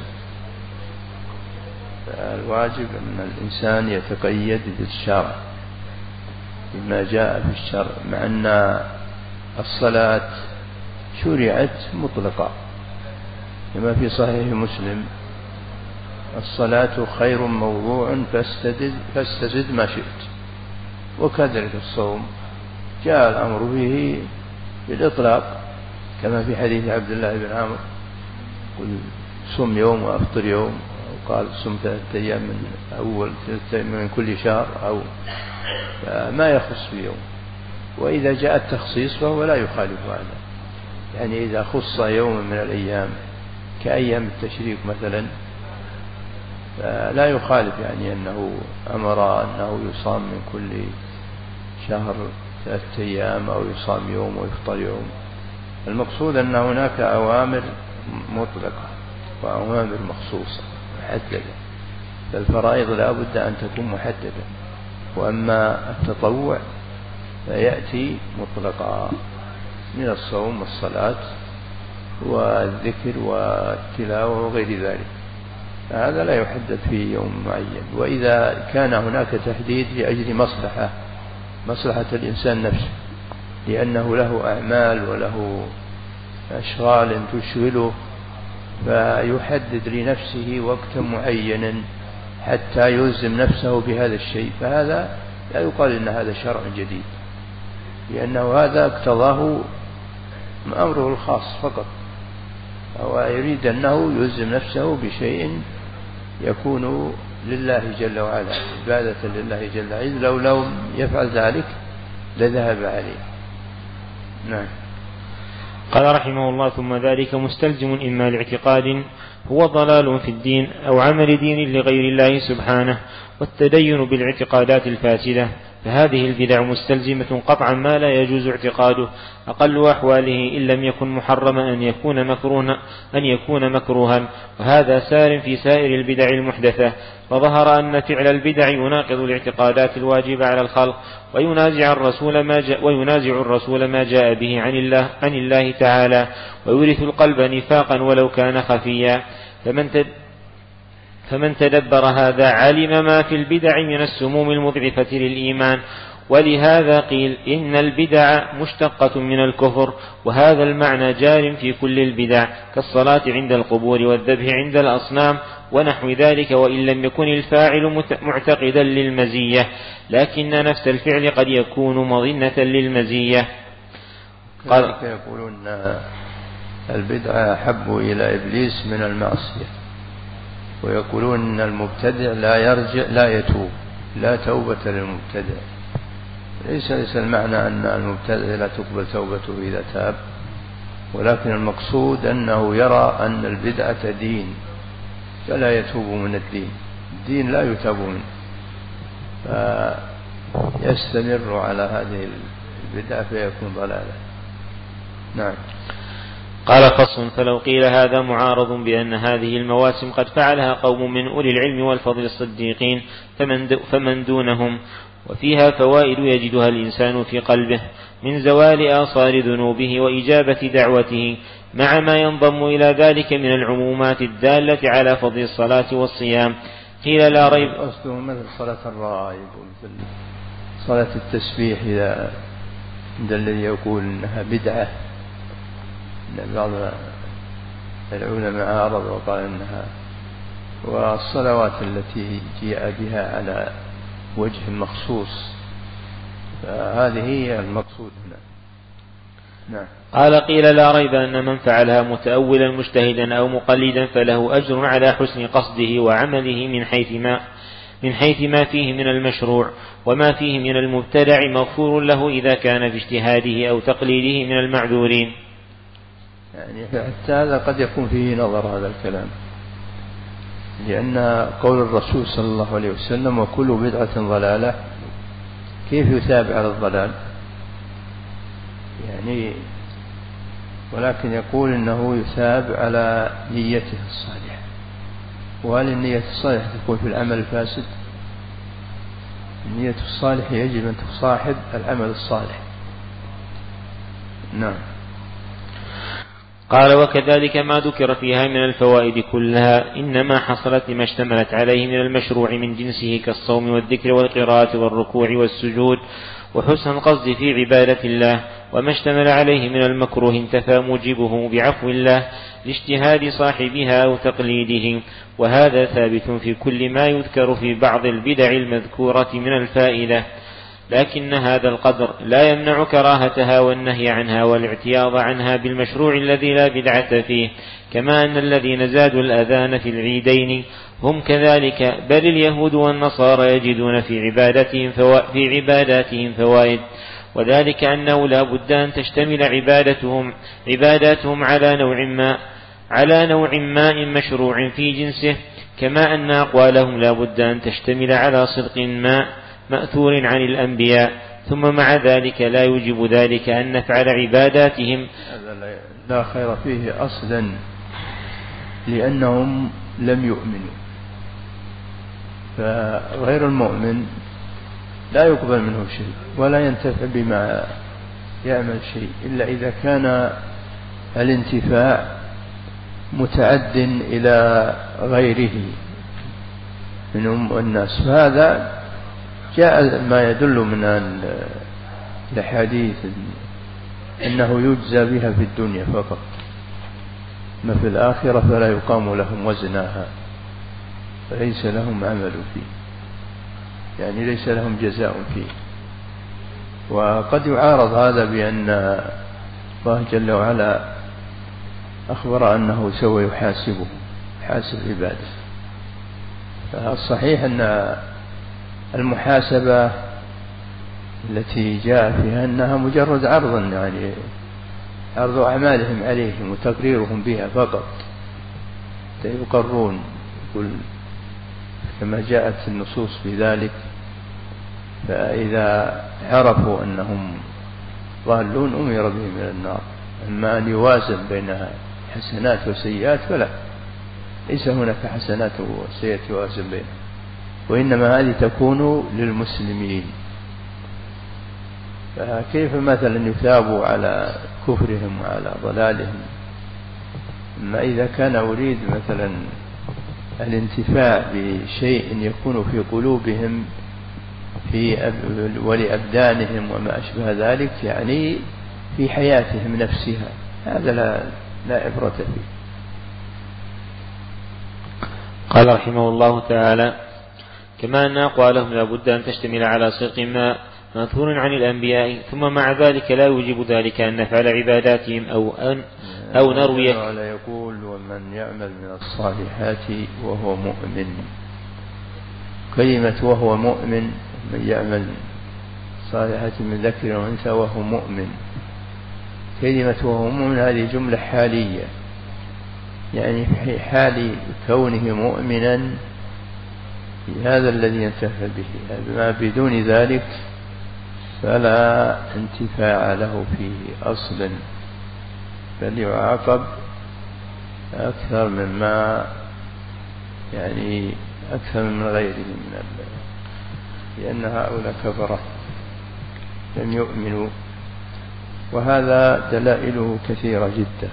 فالواجب أن الإنسان يتقيد بالشرع بما جاء في الشرع، مع أن الصلاة شرعت مطلقة كما في صحيح مسلم: الصلاة خير موضوع فاستزد ما شئت. وكذلك الصوم جاء الأمر به بالإطلاق كما في حديث عبد الله بن عمرو: قل صم يوم وأفطر يوم، وقال صم 3 أيام من أول 3 من كل شهر، أو ما يخص في يوم. وإذا جاء التخصيص فهو لا يخالف هذا، يعني إذا خص يوم من الأيام كأيام التشريق مثلا لا يخالف، يعني أنه أمر أنه يصام من كل شهر 3 أيام أو يصام يوم ويفطر يوم. المقصود أن هناك أوامر مطلقة وأوامر مخصوصة محددة، فالفرائض لا بد أن تكون محددة، وأما التطوع فيأتي مطلقا من الصوم والصلاة والذكر والتلاوة وغير ذلك، هذا لا يحدد في يوم معين. وإذا كان هناك تحديد لأجل مصلحة الإنسان نفسه، لأنه له أعمال وله أشغال تشغله، فيحدد لنفسه وقتا معينا حتى يلزم نفسه بهذا الشيء، فهذا لا يقال إن هذا شرع جديد، لأنه هذا اقتضاه أمره الخاص فقط، هو يريد أنه يلزم نفسه بشيء يكون لله جل وعلا، عبادة لله جل وعلا، لو لم يفعل ذلك لذهب عليه. نعم. قال رحمه الله: ثم ذلك مستلزم إما لاعتقاد هو ضلال في الدين أو عمل دين لغير الله سبحانه، والتدين بالاعتقادات الفاسدة، فهذه البدع مستلزمة قطعا ما لا يجوز اعتقاده، أقل أحواله إن لم يكن محرما أن يكون مكروها، وهذا سار في سائر البدع المحدثة. فظهر أن فعل البدع يناقض الاعتقادات الواجبة على الخلق، وينازع الرسول ما جاء به عن الله تعالى، ويورث القلب نفاقا ولو كان خفيا. فمن تدبر هذا علم ما في البدع من السموم المضعفة للإيمان. ولهذا قيل إن البدع مشتقة من الكفر، وهذا المعنى جار في كل البدع كالصلاة عند القبور والذبح عند الأصنام ونحو ذلك، وإن لم يكن الفاعل معتقدا للمزية، لكن نفس الفعل قد يكون مظنة للمزية. قال يقولون البدعة أحب إلى إبليس من المعصية، ويقولون أن المبتدع لا يرجع لا يتوب، لا توبة للمبتدع. ليس المعنى أن المبتدع لا تقبل توبته إذا تاب، ولكن المقصود أنه يرى أن البدعة دين فلا يتوب من الدين، الدين لا يتوب منه، فيستمر على هذه البدعة فيكون ضلالا. نعم. قال فصل: فلو قيل هذا معارض بأن هذه المواسم قد فعلها قوم من أولي العلم والفضل الصديقين فمن دونهم، وفيها فوائد يجدها الإنسان في قلبه من زوال آثار ذنوبه وإجابة دعوته، مع ما ينضم إلى ذلك من العمومات الدالة على فضل الصلاة والصيام. قيل لا ريب. أصله مثل صلاة الرغائب ومثل صلاة التسبيح، إذا عند الذي يقول إنها بدعة، إن بعض العلماء عارض وقال إنها، والصلوات التي جاء بها على وجه مخصوص، فهذه هي المقصود هنا. نعم. قال قيل لا ريب أن من فعلها متأولا مجتهدا أو مقلدا فله أجر على حسن قصده وعمله من حيث ما فيه من المشروع، وما فيه من المبتدع مغفور له إذا كان في اجتهاده أو تقليده من المعذورين. يعني حتى هذا قد يكون فيه نظر هذا الكلام، لأن قول الرسول صلى الله عليه وسلم: وكل بدعة ضلالة، كيف يثاب على الضلال؟ يعني ولكن يقول إنه يثاب على نيته الصالحة. وهل النية الصالحة تكون في العمل الفاسد؟ النية الصالحة يجب أن تصاحب العمل الصالح. نعم. قال: وكذلك ما ذكر فيها من الفوائد كلها إنما حصلت لما اشتملت عليه من المشروع من جنسه كالصوم والذكر والقراءة والركوع والسجود وحسن القصد في عبادة الله، وما اشتمل عليه من المكروه انتفى موجبه بعفو الله لاجتهاد صاحبها أو تقليده، وهذا ثابت في كل ما يذكر في بعض البدع المذكورة من الفائدة، لكن هذا القدر لا يمنع كراهتها والنهي عنها والاعتياض عنها بالمشروع الذي لا بدعة فيه، كما أن الذين زادوا الأذان في العيدين هم كذلك، بل اليهود والنصارى يجدون في عباداتهم فوائد، وذلك أنه لا بد أن تشتمل عباداتهم على نوع ما مشروع في جنسه، كما أن أقوالهم لا بد أن تشتمل على صدق ما مأثور عن الأنبياء، ثم مع ذلك لا يوجب ذلك أن نفعل عباداتهم. هذا لا خير فيه أصلا، لأنهم لم يؤمنوا، فغير المؤمن لا يقبل منه شيء ولا ينتفع بما يعمل شيء إلا إذا كان الانتفاع متعد إلى غيره منهم الناس. فهذا جاء ما يدل من الحديث أنه يجزى بها في الدنيا فقط، ما في الآخرة فلا يقام لهم وزنها، فليس لهم عمل فيه، يعني ليس لهم جزاء فيه. وقد يعارض هذا بأن الله جل وعلا أخبر أنه سوف يحاسب عباده، فالصحيح أن المحاسبة التي جاء فيها أنها مجرد عرض، يعني عرض أعمالهم عليهم وتقريرهم بها فقط، يقرون كما جاءت النصوص في ذلك. فإذا عرفوا أنهم ضالون أمر بهم من النار. أما أن يوازن بين حسنات وسيئات فلا، ليس هناك حسنات وسيئات يوازن بينها، وإنما هذه تكون للمسلمين. فكيف مثلا يثابوا على كفرهم وعلى ضلالهم؟ أما إذا كان أريد مثلا الانتفاع بشيء يكون في قلوبهم ولأبدانهم وما أشبه ذلك، يعني في حياتهم نفسها، هذا لا عبرة فيه. قال رحمه الله تعالى: كما أن أقوالهم لا بد أن تشتمل على صدق ما ماثور عن الأنبياء، ثم مع ذلك لا يوجب ذلك أن نفعل عباداتهم أو نروي. يقول: ومن يعمل من الصالحات وهو مؤمن. كلمة وهو مؤمن، من يعمل صالحات من ذكر وأنثى وهو مؤمن، كلمة وهو مؤمن هذه جملة حالية، يعني في حال كونه مؤمنا هذا الذي ينتفع به، ما بدون ذلك فلا انتفاع له فيه أصلا، بل يعاقب أكثر مما يعني أكثر من غيره لأن هؤلاء كفرة لم يؤمنوا، وهذا دلائله كثيرة جدا.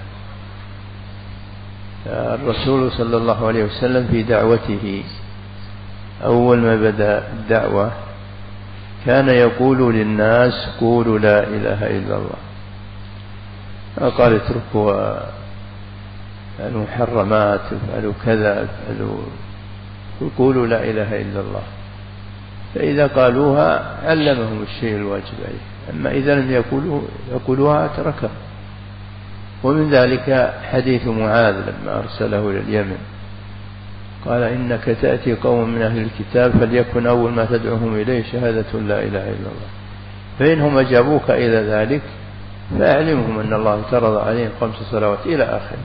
الرسول صلى الله عليه وسلم في دعوته أول ما بدأ الدعوة كان يقول للناس: قولوا لا إله إلا الله. قال: اتركوا المحرمات، افعلوا كذا، قولوا لا إله إلا الله. فإذا قالوها علمهم الشيء الواجب عليه، أما إذا لم يقولوها تركها. ومن ذلك حديث معاذ لما أرسله إلى اليمن، قال: إنك تأتي قوم من أهل الكتاب فليكن أول ما تدعوهم إليه شهادة لا إله إلا الله، فإنهم أجابوك إلى ذلك فأعلمهم أن الله افترض عليهم 5 صلوات إلى آخره.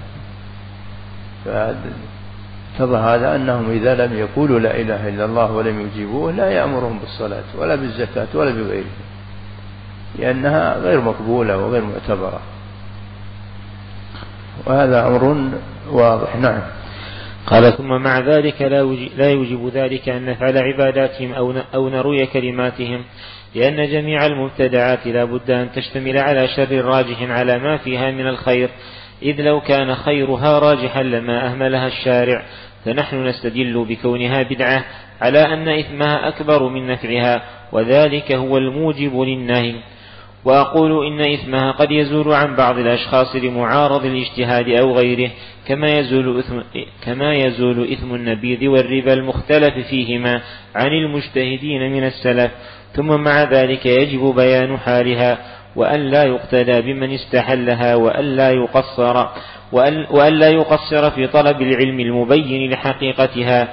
فاقتضى هذا أنهم إذا لم يقولوا لا إله إلا الله ولم يجيبوه لا يأمرهم بالصلاة ولا بالزكاة ولا بغيرها، لأنها غير مقبولة وغير معتبرة، وهذا أمر واضح. نعم. قال: ثم مع ذلك لا يوجب ذلك أن نفعل عباداتهم أو نروي كلماتهم، لأن جميع المبتدعات لا بد أن تشتمل على شر راجح على ما فيها من الخير، إذ لو كان خيرها راجحا لما أهملها الشارع، فنحن نستدل بكونها بدعة على أن إثمها أكبر من نفعها، وذلك هو الموجب للنهي. وأقول إن إثمها قد يزول عن بعض الأشخاص لمعارض الاجتهاد أو غيره، كما يزول إثم النبيذ والربا المختلف فيهما عن المجتهدين من السلف. ثم مع ذلك يجب بيان حالها، وأن لا يقتدى بمن استحلها، وأن لا يقصر في طلب العلم المبين لحقيقتها،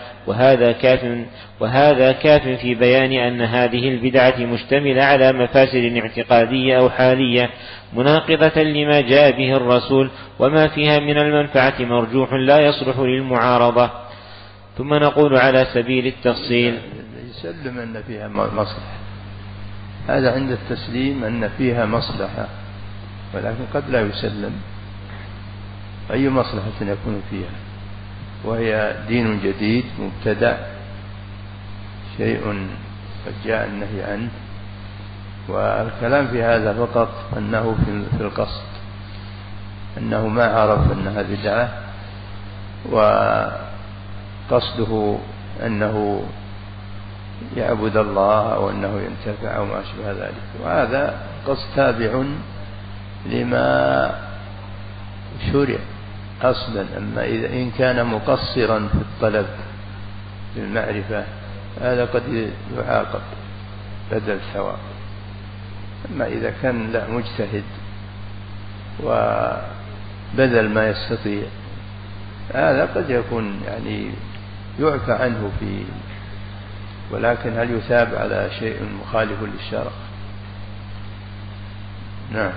وهذا كاف في بيان أن هذه البدعة مشتملة على مفاسد اعتقادية أو حالية مناقضة لما جاء به الرسول، وما فيها من المنفعة مرجوح لا يصلح للمعارضة. ثم نقول على سبيل التفصيل: يسلم أن فيها مصلحة، هذا عند التسليم أن فيها مصلحة، ولكن قد لا يسلم أي مصلحة يكون فيها، وهي دين جديد مبتدع، شيء قد جاء النهي عنه، والكلام في هذا فقط أنه في القصد، أنه ما عرف أنها بدعة، وقصده أنه يعبد الله أو أنه ينتفع أو ما أشبه ذلك، وهذا قصد تابع لما شرع أصلا. أما إن كان مقصرا في الطلب للمعرفة هذا قد يعاقب بدل الثواب، أما إذا كان لا مجتهد وبذل ما يستطيع هذا قد يكون يعني يعفى عنه ولكن هل يثاب على شيء مخالف للشرع؟ نعم.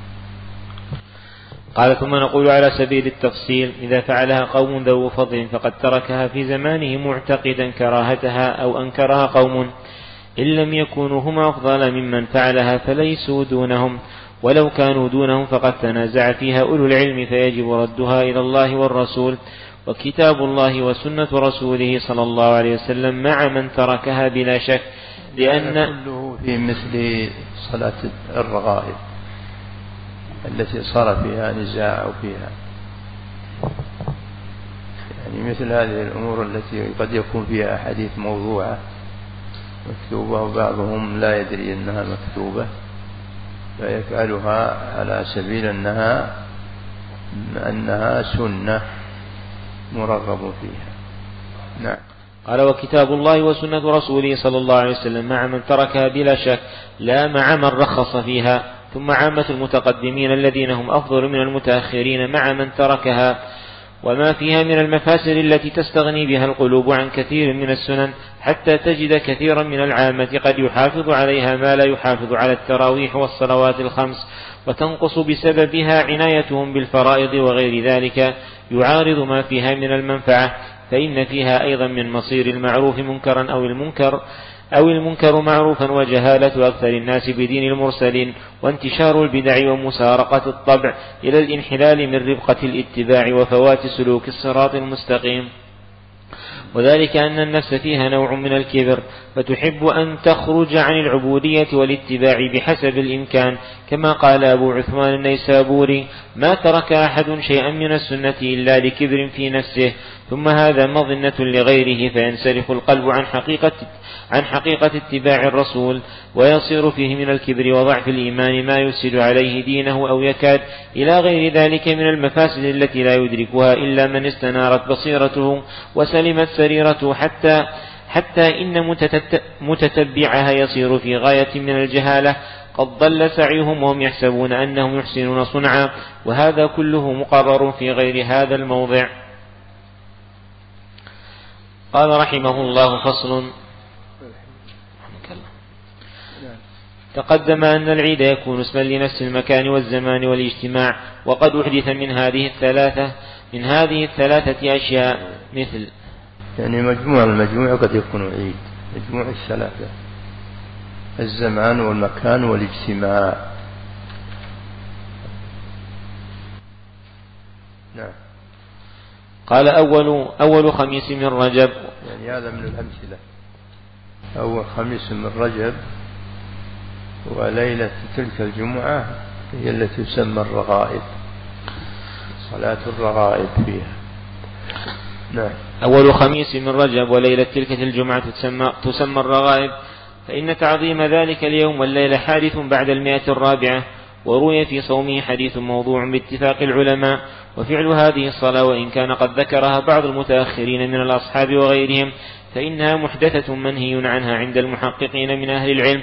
قال: ثم نقول على سبيل التفصيل: إذا فعلها قوم ذو فضل فقد تركها في زمانه معتقدا كراهتها أو أنكرها قوم، إن لم يكونوا هم أفضل ممن فعلها فليسوا دونهم، ولو كانوا دونهم فقد تنازع فيها أولو العلم، فيجب ردها إلى الله والرسول وكتاب الله وسنة رسوله صلى الله عليه وسلم مع من تركها بلا شك، لأن كله في مثل صلاة الرغائب التي صار فيها نزاع فيها، يعني مثل هذه الأمور التي قد يكون فيها أحاديث موضوعة مكتوبة وبعضهم لا يدري أنها مكتوبة فيفعلها على سبيل أنها سنة مرغب فيها. نعم. قال وكتاب الله وسنة رسوله صلى الله عليه وسلم مع من تركها بلا شك لا مع من رخص فيها، ثم عامة المتقدمين الذين هم أفضل من المتأخرين مع من تركها، وما فيها من المفاسد التي تستغني بها القلوب عن كثير من السنن، حتى تجد كثيرا من العامة قد يحافظ عليها ما لا يحافظ على التراويح والصلوات الخمس، وتنقص بسببها عنايتهم بالفرائض وغير ذلك، يعارض ما فيها من المنفعة، فإن فيها أيضا من مصير المعروف منكرا أو المنكر معروفا، وجهالة أكثر الناس بدين المرسلين، وانتشار البدع ومسارقة الطبع إلى الانحلال من ربقة الاتباع وفوات سلوك الصراط المستقيم. وذلك أن النفس فيها نوع من الكبر، فتحب أن تخرج عن العبودية والاتباع بحسب الإمكان، كما قال أبو عثمان النيسابوري: ما ترك أحد شيئا من السنة إلا لكبر في نفسه، ثم هذا مظنة لغيره، فينسلخ القلب عن حقيقة اتباع الرسول، ويصير فيه من الكبر وضعف الإيمان ما يفسد عليه دينه أو يكاد إلى غير ذلك من المفاسد التي لا يدركها إلا من استنارت بصيرته وسلمت سريرته، حتى إن متتبعها يصير في غاية من الجهالة، قد ضل سعيهم وهم يحسبون أنهم يحسنون صنعا، وهذا كله مقرر في غير هذا الموضع. قال رحمه الله: فصل. تقدم أن العيد يكون اسما لنفس المكان والزمان والاجتماع، وقد أحدث من هذه الثلاثة أشياء، مثل يعني المجموع قد يكون عيد، مجموع الثلاثة: الزمان والمكان والاجتماع. نعم. قال: أول خميس من رجب، يعني هذا من الأمثلة. أول خميس من رجب وليلة تلك الجمعة هي التي تسمى الرغائب، صلاة الرغائب فيها. نعم. أول خميس من رجب وليلة تلك الجمعة تسمى الرغائب، فإن تعظيم ذلك اليوم والليلة حادث بعد 104، وروي في صومه حديث موضوع باتفاق العلماء. وفعل هذه الصلاة وإن كان قد ذكرها بعض المتأخرين من الأصحاب وغيرهم، فإنها محدثة منهي عنها عند المحققين من أهل العلم،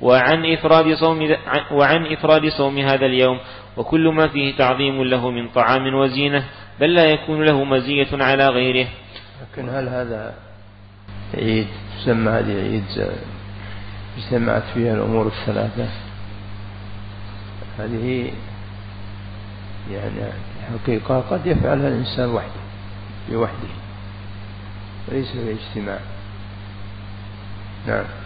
وعن إفراد صوم هذا اليوم، وكل ما فيه تعظيم له من طعام وزينة، بل لا يكون له مزية على غيره. لكن هل هذا عيد تسمى هذه عيد اجتمعت فيها الأمور الثلاثة؟ هذه يعني حقيقة قد يفعلها الإنسان لوحده وليس باجتماع. نعم.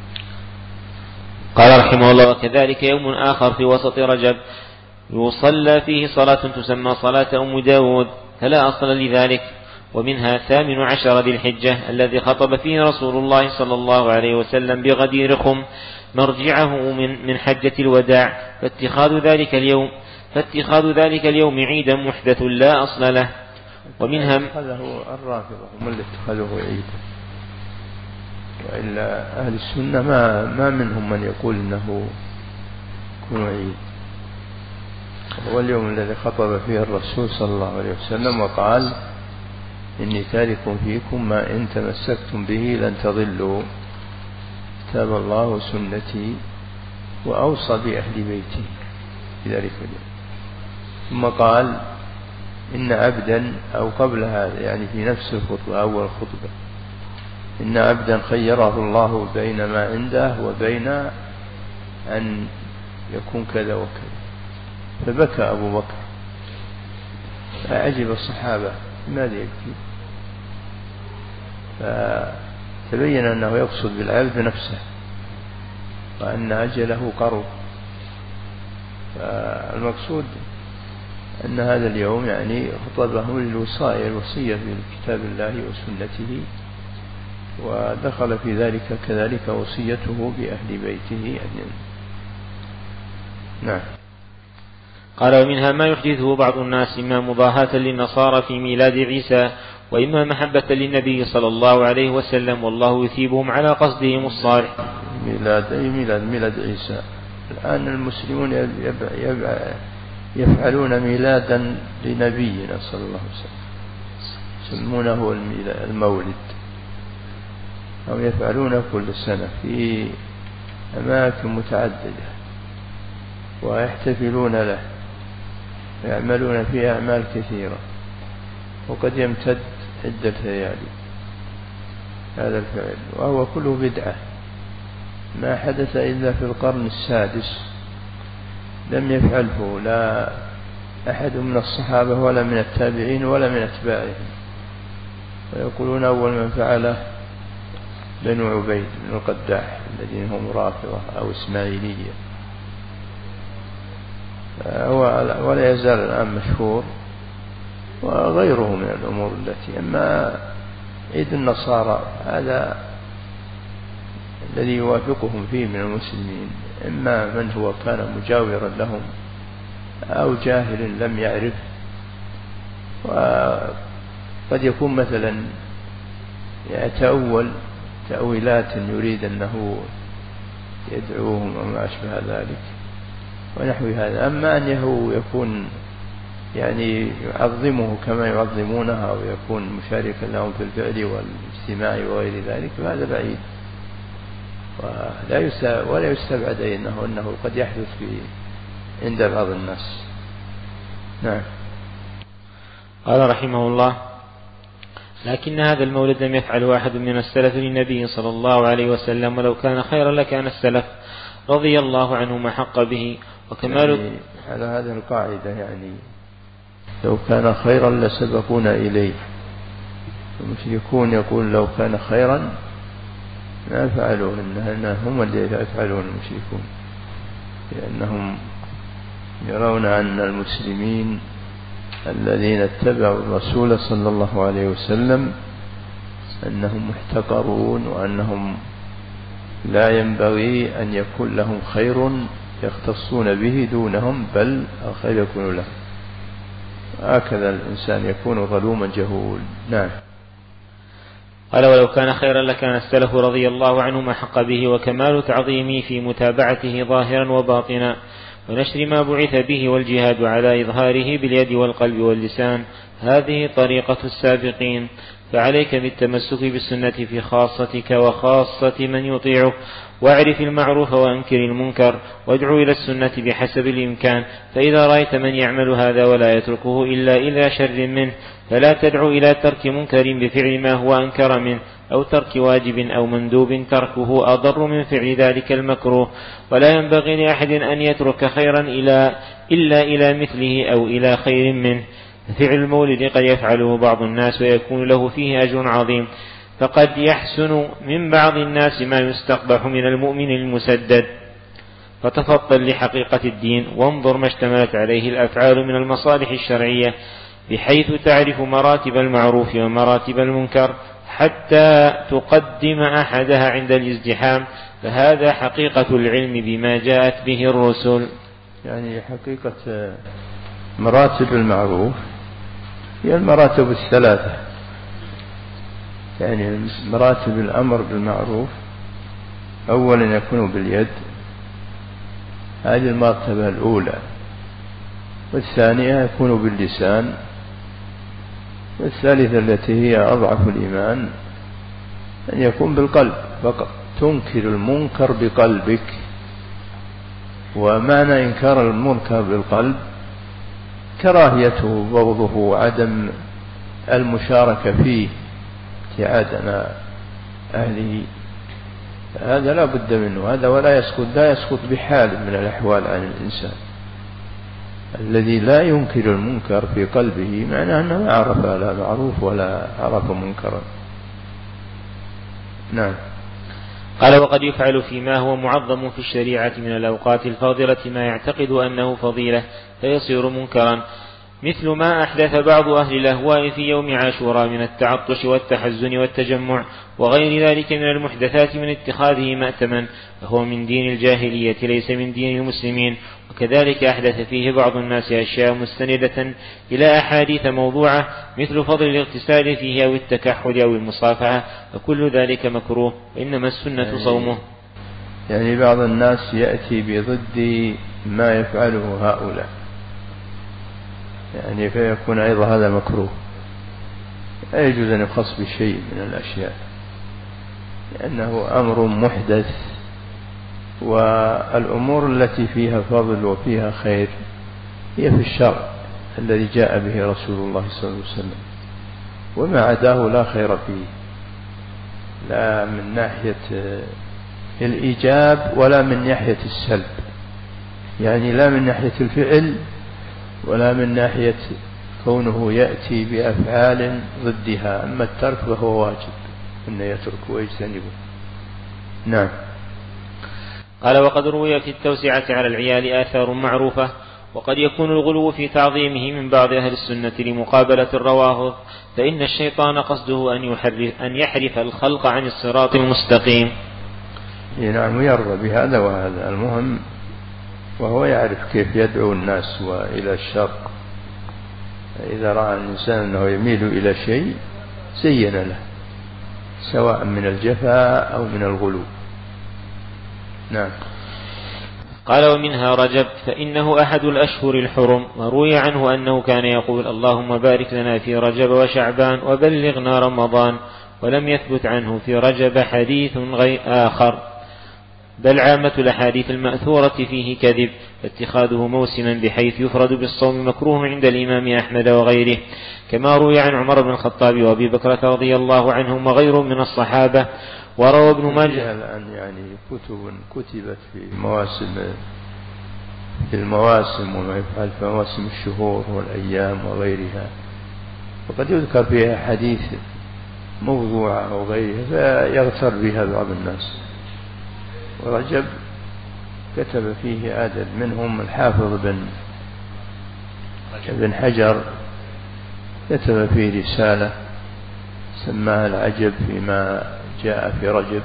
قال رحمه الله: وكذلك يوم آخر في وسط رجب يصلى فيه صلاة تسمى صلاة أم داود، فلا أصل لذلك. ومنها 18 ذي الحجة الذي خطب فيه رسول الله صلى الله عليه وسلم بغدير خم مرجعه من حجة الوداع، فاتخاذ ذلك اليوم عيدا محدث لا أصل له. ومنها اتخذه الرافضة هم اللي اتخذوه عيدا، وإلا أهل السنة ما منهم من يقول إنه يكون عيد. هو اليوم الذي خطب فيه الرسول صلى الله عليه وسلم وقال: إني تارك فيكم ما إن تمسكتم به لن تضلوا، كتاب الله وسنتي، وأوصى بأهل بيتي في ذلك اليوم. ثم قال: إن عبدا، أو قبل هذا يعني في نفس الخطبة أول الخطبة: إن عبدا خيره الله بين ما عنده وبين أن يكون كذا وكذا، فبكى أبو بكر، فأعجب الصحابة: لماذا يبكي؟ فتبين أنه يقصد بالعبد نفسه وأن أجله قرب. فالمقصود أن هذا اليوم يعني خطبه الوصية بكتاب الله وسنته، ودخل في ذلك كذلك وصيته بأهل بيته أجمعين. نعم. قال: ومنها ما يحدثه بعض الناس إما مضاهاة للنصارى في ميلاد عيسى، وإما محبة للنبي صلى الله عليه وسلم، والله يثيبهم على قصدهم الصالح. ميلاد عيسى. الآن المسلمون يفعلون ميلادا لنبينا صلى الله عليه وسلم، يسمونه المولد، أو يفعلون كل سنة في أماكن متعددة ويحتفلون له ويعملون فيه أعمال كثيرة، وقد يمتد عدة ليالي هذا الفعل، وهو كله بدعة. ما حدث إلا في القرن السادس، لم يفعله لا أحد من الصحابة ولا من التابعين ولا من أتباعهم، ويقولون أول من فعله بنو عبيد بن القداح الذين هم رافضة أو إسماعيلية، ولا يزال الآن مشهور، وغيره من الأمور التي. أما عيد النصارى هذا الذي يوافقهم فيه من المسلمين، إما من هو كان مجاورا لهم أو جاهل لم يعرف، وقد يكون مثلا يتأول تأويلات يريد أنه يدعوهم وما أشبه ذلك ونحو هذا. أما أنه يكون يعني يعظمه كما يعظمونها ويكون مشاركا لهم في الفعل والاجتماع وغير ذلك، فهذا بعيد، ولا يستبعد أنه قد يحدث عند بعض الناس. نعم. قال رحمه الله: لكن هذا المولد لم يفعله أحد من السلف للنبي صلى الله عليه وسلم، ولو كان خيرا لكان السلف رضي الله عنهم أحق به. وكمال يعني على هذه القاعدة، يعني لو كان خيرا لسبقونا إليه. المشركون يقول لو كان خيرا ما فعلوا، إنهم هم اللي يفعلون المشركون، لأنهم يرون أن المسلمين الذين اتبعوا الرسول صلى الله عليه وسلم أنهم محتقرون، وأنهم لا ينبغي أن يكون لهم خير يختصون به دونهم، بل الخير يكون لهم. هكذا الإنسان يكون ظلوما جهول. نعم. قال: ولو كان خيرا لكان السلف رضي الله عنهم أحق به. وكمال تعظيمي في متابعته ظاهرا وباطنا، ونشر ما بعث به، والجهاد على إظهاره باليد والقلب واللسان، هذه طريقة السابقين. فعليك بالتمسك بالسنة في خاصتك وخاصة من يطيعك، واعرف المعروف وأنكر المنكر، وادعو إلى السنة بحسب الإمكان. فإذا رأيت من يعمل هذا ولا يتركه إلا إلى شر منه، فلا تدعو إلى ترك منكر بفعل ما هو أنكر منه، أو ترك واجب أو مندوب تركه أضر من فعل ذلك المكروه. ولا ينبغي لأحد أن يترك خيرا إلا إلى مثله أو إلى خير منه. فعل المولد قد يفعله بعض الناس ويكون له فيه أجر عظيم، فقد يحسن من بعض الناس ما يستقبح من المؤمن المسدد. فتفضل لحقيقة الدين، وانظر ما اشتملت عليه الأفعال من المصالح الشرعية، بحيث تعرف مراتب المعروف ومراتب المنكر حتى تقدم أحدها عند الازدحام. فهذا حقيقة العلم بما جاءت به الرسل. يعني حقيقة مراتب المعروف هي المراتب الثلاثة. يعني مراتب الأمر بالمعروف أولا يكون باليد، هذه المرتبة الأولى، والثانية يكون باللسان، والثالثة التي هي أضعف الإيمان أن يكون بالقلب فقط، تنكر المنكر بقلبك. ومعنى إنكار المنكر بالقلب كراهيته وبغضه وعدم المشاركة فيه، ابتعاد عن أهله، هذا لا بد منه. هذا لا يسقط بحال من الأحوال عن الإنسان. الذي لا ينكر المنكر في قلبه معناه أنه ما عرف لا معروف ولا عرف منكرا. نعم. قال: وقد يفعل فيما هو معظم في الشريعة من الأوقات الفاضلة ما يعتقد أنه فضيلة فيصير منكرا، مثل ما أحدث بعض أهل الأهواء في يوم عاشوراء من التعطش والتحزن والتجمع وغير ذلك من المحدثات من اتخاذه مأتما، فهو من دين الجاهلية ليس من دين المسلمين. وكذلك أحدث فيه بعض الناس أشياء مستندة إلى أحاديث موضوعة مثل فضل الاغتسال فيه أو التكحل أو المصافحة، فكل ذلك مكروه، وإنما السنة صومه. يعني بعض الناس يأتي بضد ما يفعله هؤلاء، يعني فيكون أيضا هذا مكروه، لا يجوز أن يخص بشيء من الأشياء لأنه أمر محدث، والأمور التي فيها فضل وفيها خير هي في الشرع الذي جاء به رسول الله صلى الله عليه وسلم، وما عداه لا خير فيه، لا من ناحية الإيجاب ولا من ناحية السلب، يعني لا من ناحية الفعل ولا من ناحية كونه يأتي بأفعال ضدها. أما الترك فهو واجب أن يترك ويجتنبه. نعم. قال: وقد روي في التوسعة على العيال آثار معروفة، وقد يكون الغلو في تعظيمه من بعض أهل السنة لمقابلة الروافض، فإن الشيطان قصده أن يحرف الخلق عن الصراط المستقيم. نعم، يرضى بهذا وهذا، المهم وهو يعرف كيف يدعو الناس وإلى الشر. إذا رأى الإنسان أنه يميل إلى شيء زين له، سواء من الجفاء أو من الغلو. نعم. قال: ومنها رجب، فإنه أحد الأشهر الحرم، وروي عنه أنه كان يقول: اللهم بارك لنا في رجب وشعبان وبلغنا رمضان. ولم يثبت عنه في رجب حديث آخر، بل عامة الأحاديث المأثورة فيه كذب، فاتخاذه موسما بحيث يفرد بالصوم مكروه عند الإمام أحمد وغيره، كما روي عن عمر بن الخطاب وأبي بكرة رضي الله عنهم وغيرهم من الصحابة. وروى ابن ماجه الآن يعني كتب كتبت في المواسم وما يفعل في مواسم الشهور والأيام وغيرها، وقد يذكر فيها حديث موضوعة أو غيرها فيغتر بها بعض الناس. ورجب كتب فيه عدد منهم الحافظ بن حجر، كتب فيه رسالة سماها العجب فيما جاء في رجب،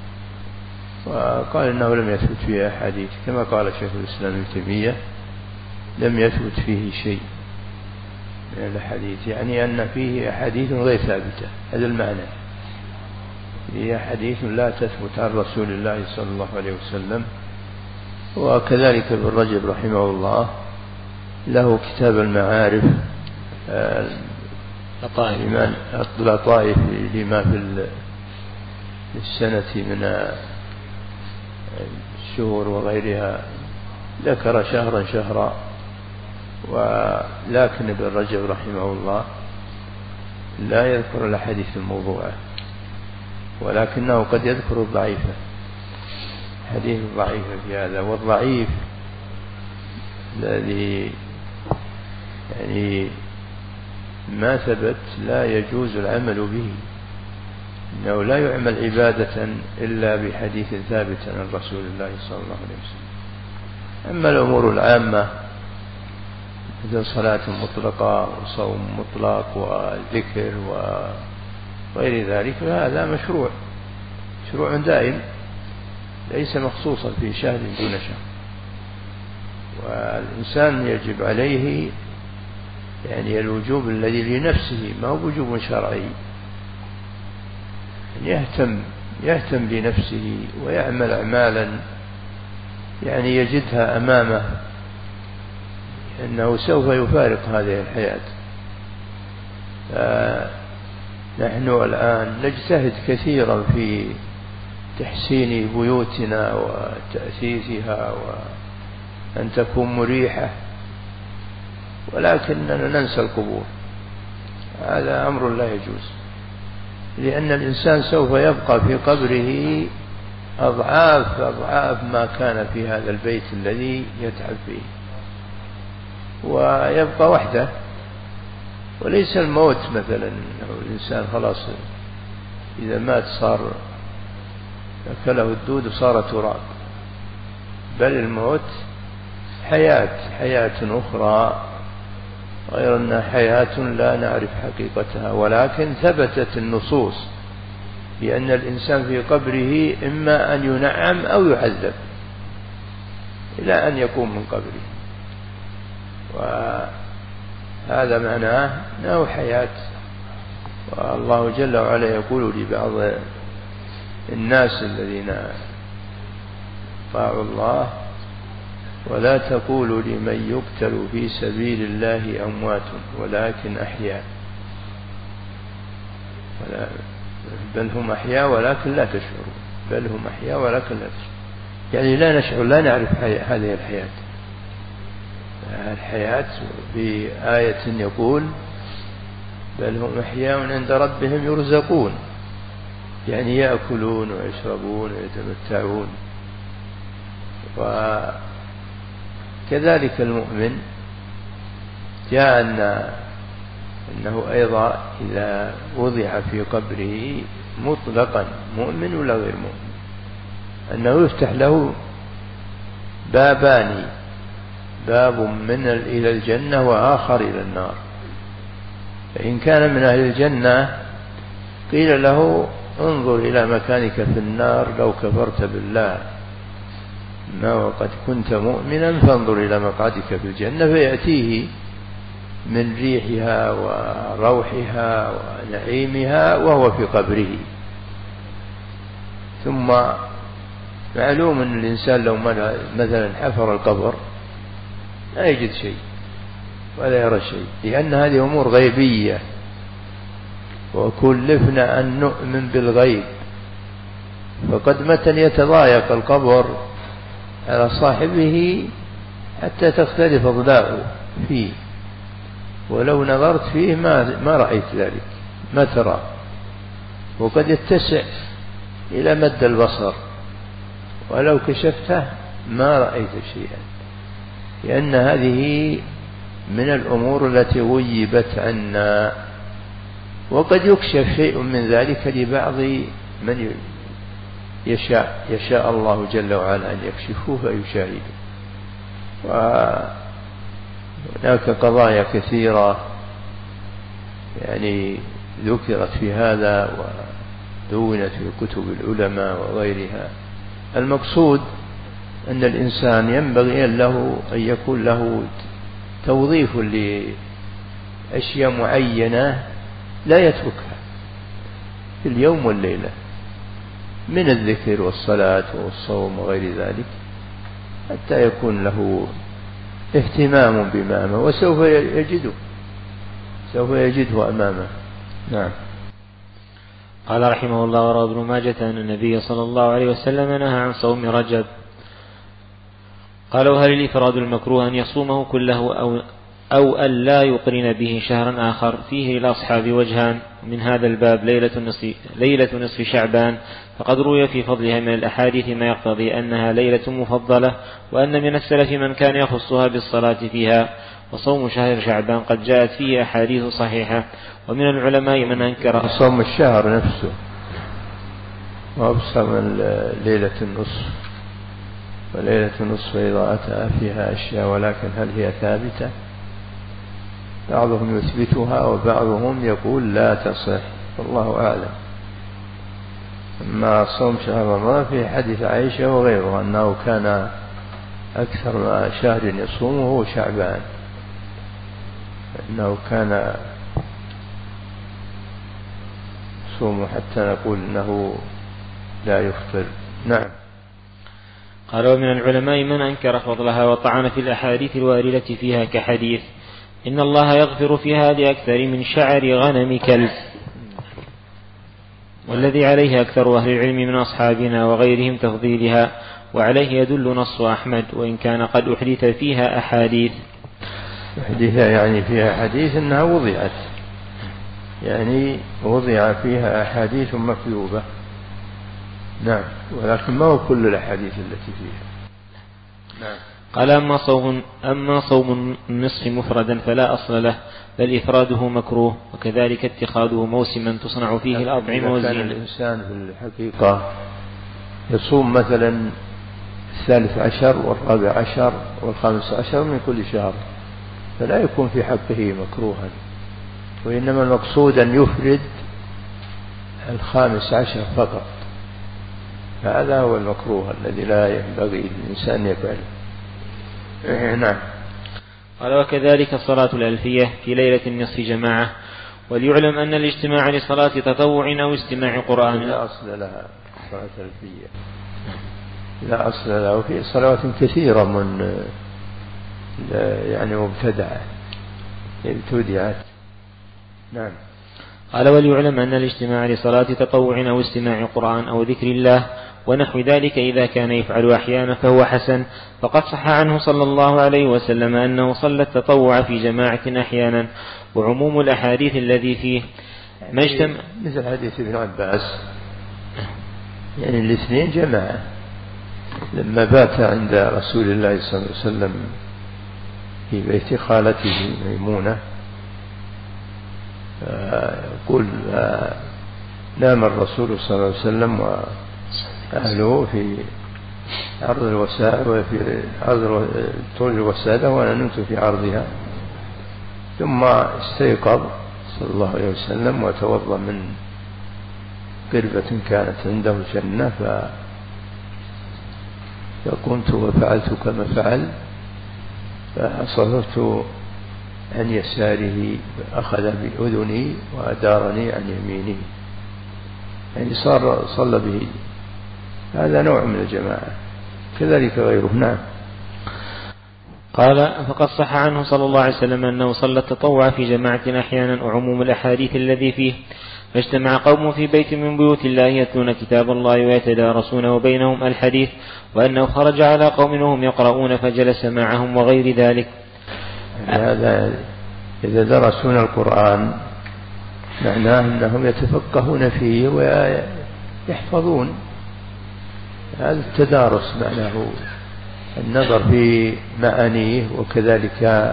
وقال إنه لم يثبت فيه أحاديث، كما قال شيخ الإسلام ابن تيمية لم يثبت فيه شيء من الحديث، يعني أن فيه أحاديث غير ثابتة. هذا المعنى، هي حديث لا تثبت عن رسول الله صلى الله عليه وسلم. وكذلك ابن رجب رحمه الله له كتاب المعارف، لطائف لما في السنة من الشهور وغيرها، ذكر شهرا، ولكن ابن رجب رحمه الله لا يذكر الأحاديث الموضوعة، ولكنه قد يذكر الضعيفة، حديث ضعيفة في هذا. والضعيف الذي يعني ما ثبت لا يجوز العمل به، إنه لا يعمل عبادة إلا بحديث ثابت عن رسول الله صلى الله عليه وسلم. أما الأمور العامة مثل صلاة مطلقة وصوم مطلق وذكر وغير ذلك فهذا مشروع دائم، ليس مخصوصا في شهر دون شهر. والإنسان يجب عليه يعني الوجوب الذي لنفسه، ما هو وجوب شرعي، يهتم لنفسه ويعمل أعمالا يعني يجدها أمامه أنه سوف يفارق هذه الحياة. نحن الآن نجتهد كثيرا في تحسين بيوتنا وتأسيسها وأن تكون مريحة، ولكننا ننسى القبور. هذا أمر لا يجوز، لأن الإنسان سوف يبقى في قبره أضعاف ما كان في هذا البيت الذي يتعب فيه، ويبقى وحده. وليس الموت مثلا الإنسان خلاص إذا مات صار أكله الدود وصار تراب، بل الموت حياة أخرى غير أنها حياة لا نعرف حقيقتها، ولكن ثبتت النصوص بأن الإنسان في قبره إما أن ينعم أو يعذب إلى أن يقوم من قبره، وهذا معناه أنه حياة. والله جل وعلا يقول لبعض الناس الذين طاعوا الله: ولا تقولوا لمن يقتل في سبيل الله أموات ولكن أحياء، بل هم أحياء ولكن لا تشعرون، بل هم أحياء ولكن لا تشعرون، يعني لا نشعر، لا نعرف هذه الحياة. الحياة في آية يقول: بل هم أحياء عند ربهم يرزقون، يعني يأكلون ويشربون ويتمتعون. وكذلك المؤمن جاء أنه أيضا إذا وضع في قبره مطلقا، مؤمن ولا غير مؤمن، أنه يفتح له بابان: باب من إلى الجنة وآخر إلى النار. فإن كان من أهل الجنة قيل له: انظر إلى مكانك في النار لو كفرت بالله، ما وقد كنت مؤمنا فانظر إلى مقعدك في الجنة، فيأتيه من ريحها وروحها ونعيمها وهو في قبره. ثم معلوم أن الإنسان لو مثلا حفر القبر لا يجد شيء ولا يرى شيء، لأن هذه أمور غيبية، وكلفنا أن نؤمن بالغيب. فقد متى يتضايق القبر على صاحبه حتى تختلف أضلاعه فيه، ولو نظرت فيه ما رأيت ذلك، ما ترى. وقد يتسع إلى مد البصر، ولو كشفته ما رأيت شيئا، لأن هذه من الأمور التي غيبت عنا. وقد يكشف شيء من ذلك لبعض من يشاء الله جل وعلا أن يكشفوه فيشاهدوا. وهناك قضايا كثيرة يعني ذكرت في هذا ودونت في كتب العلماء وغيرها. المقصود أن الإنسان ينبغي له أن يكون له توظيف لأشياء معينة لا يتركها في اليوم والليلة، من الذكر والصلاة والصوم وغير ذلك، حتى يكون له اهتمام بمامه، وسوف يجده أمامه. نعم. قال رحمه الله: وروى ابن ماجة أن النبي صلى الله عليه وسلم نهى عن صوم رجب. قال: وهل الإفراد المكروه أن يصومه كله أو أن لا يقرن به شهرا آخر؟ فيه للأصحاب وجهان من هذا الباب: ليلة نصف شعبان، فقد روي في فضلها من الأحاديث ما يقتضي أنها ليلة مفضلة، وأن من السلف من كان يخصها بالصلاة فيها. وصوم شهر شعبان قد جاءت فيه أحاديث صحيحة، ومن العلماء من أنكر صوم الشهر نفسه، وأبصر من ليلة النصف. وليلة النصف إذا أتى فيها أشياء، ولكن هل هي ثابتة؟ بعضهم يثبتها وبعضهم يقول لا تصح، والله أعلم. أما صوم شهر رمضان في حديث عائشة وغيرها أنه كان أكثر ما شهر يصومه هو شعبان، أنه كان يصوم حتى نقول أنه لا يفطر. نعم. قال: ومن العلماء من أنكر فضلها وطعن في الأحاديث الواردة فيها، كحديث: إن الله يغفر فيها لأكثر من شعر غنم كلب، والذي عليه أكثر أهل العلم من أصحابنا وغيرهم تفضيلها، وعليه يدل نص أحمد، وإن كان قد أحدث فيها أحاديث. يعني فيها حديث أنها وضعت، يعني وضع فيها أحاديث مكذوبة. نعم، ولكن ما هو كل الأحاديث التي فيها. نعم. قال: أما صوم النصف مفردا فلا أصل له، بل إفراده مكروه، وكذلك اتخاذه موسما تصنع فيه الأطعمة والزينة. كان الإنسان في الحقيقة يصوم مثلا 13 و14 و15 من كل شهر، فلا يكون في حقه مكروها، وإنما المقصود أن يفرد 15 فقط، فهذا هو المكروه الذي لا ينبغي للإنسان يفعله. نعم. قال وكذلك الصلاة الألفية في ليلة النصف جماعة. وليعلم أن الاجتماع لصلاة تطوع أو استماع قرآن لا أصل لها الصلاة الألفية، لا أصل لها، وفي صلوات كثيرة من يعني مبتدعة ابتدعت. نعم. قال وليعلم أن الاجتماع لصلاة تطوع أو استماع قرآن أو ذكر الله ونحو ذلك إذا كان يفعل أحيانا فهو حسن، فقد صح عنه صلى الله عليه وسلم أنه صلى التطوع في جماعة أحيانا، وعموم الأحاديث الذي فيه مثل حديث ابن عباس، يعني الاثنين جماعة، لما بات عند رسول الله صلى الله عليه وسلم في بيت خالته ميمونة، يقول نام الرسول صلى الله عليه وسلم وأهله في عرض الوسادة وفي عرض طول الوسادة وأنا نمت في عرضها، ثم استيقظ صلى الله عليه وسلم وتوضأ من قربة كانت عنده الجنة، فقمت وفعلت كما فعل، فصرفت عن يساره أخذ بأذني وأدارني عن يميني، يعني صلى به. هذا نوع من الجماعة، كذلك غيره. نعم. قال فقد صح عنه صلى الله عليه وسلم أنه صلى التطوع في جماعة أحيانا، وعموم الأحاديث الذي فيه فاجتمع قوم في بيت من بيوت الله يتلون كتاب الله ويتدارسون بينهم الحديث، وأنه خرج على قوم وهم يقرؤون فجلس معهم وغير ذلك. هذا إذا درسون القرآن معناه أنهم يتفقهون فيه ويحفظون، هذا التدارس معناه النظر في معانيه، وكذلك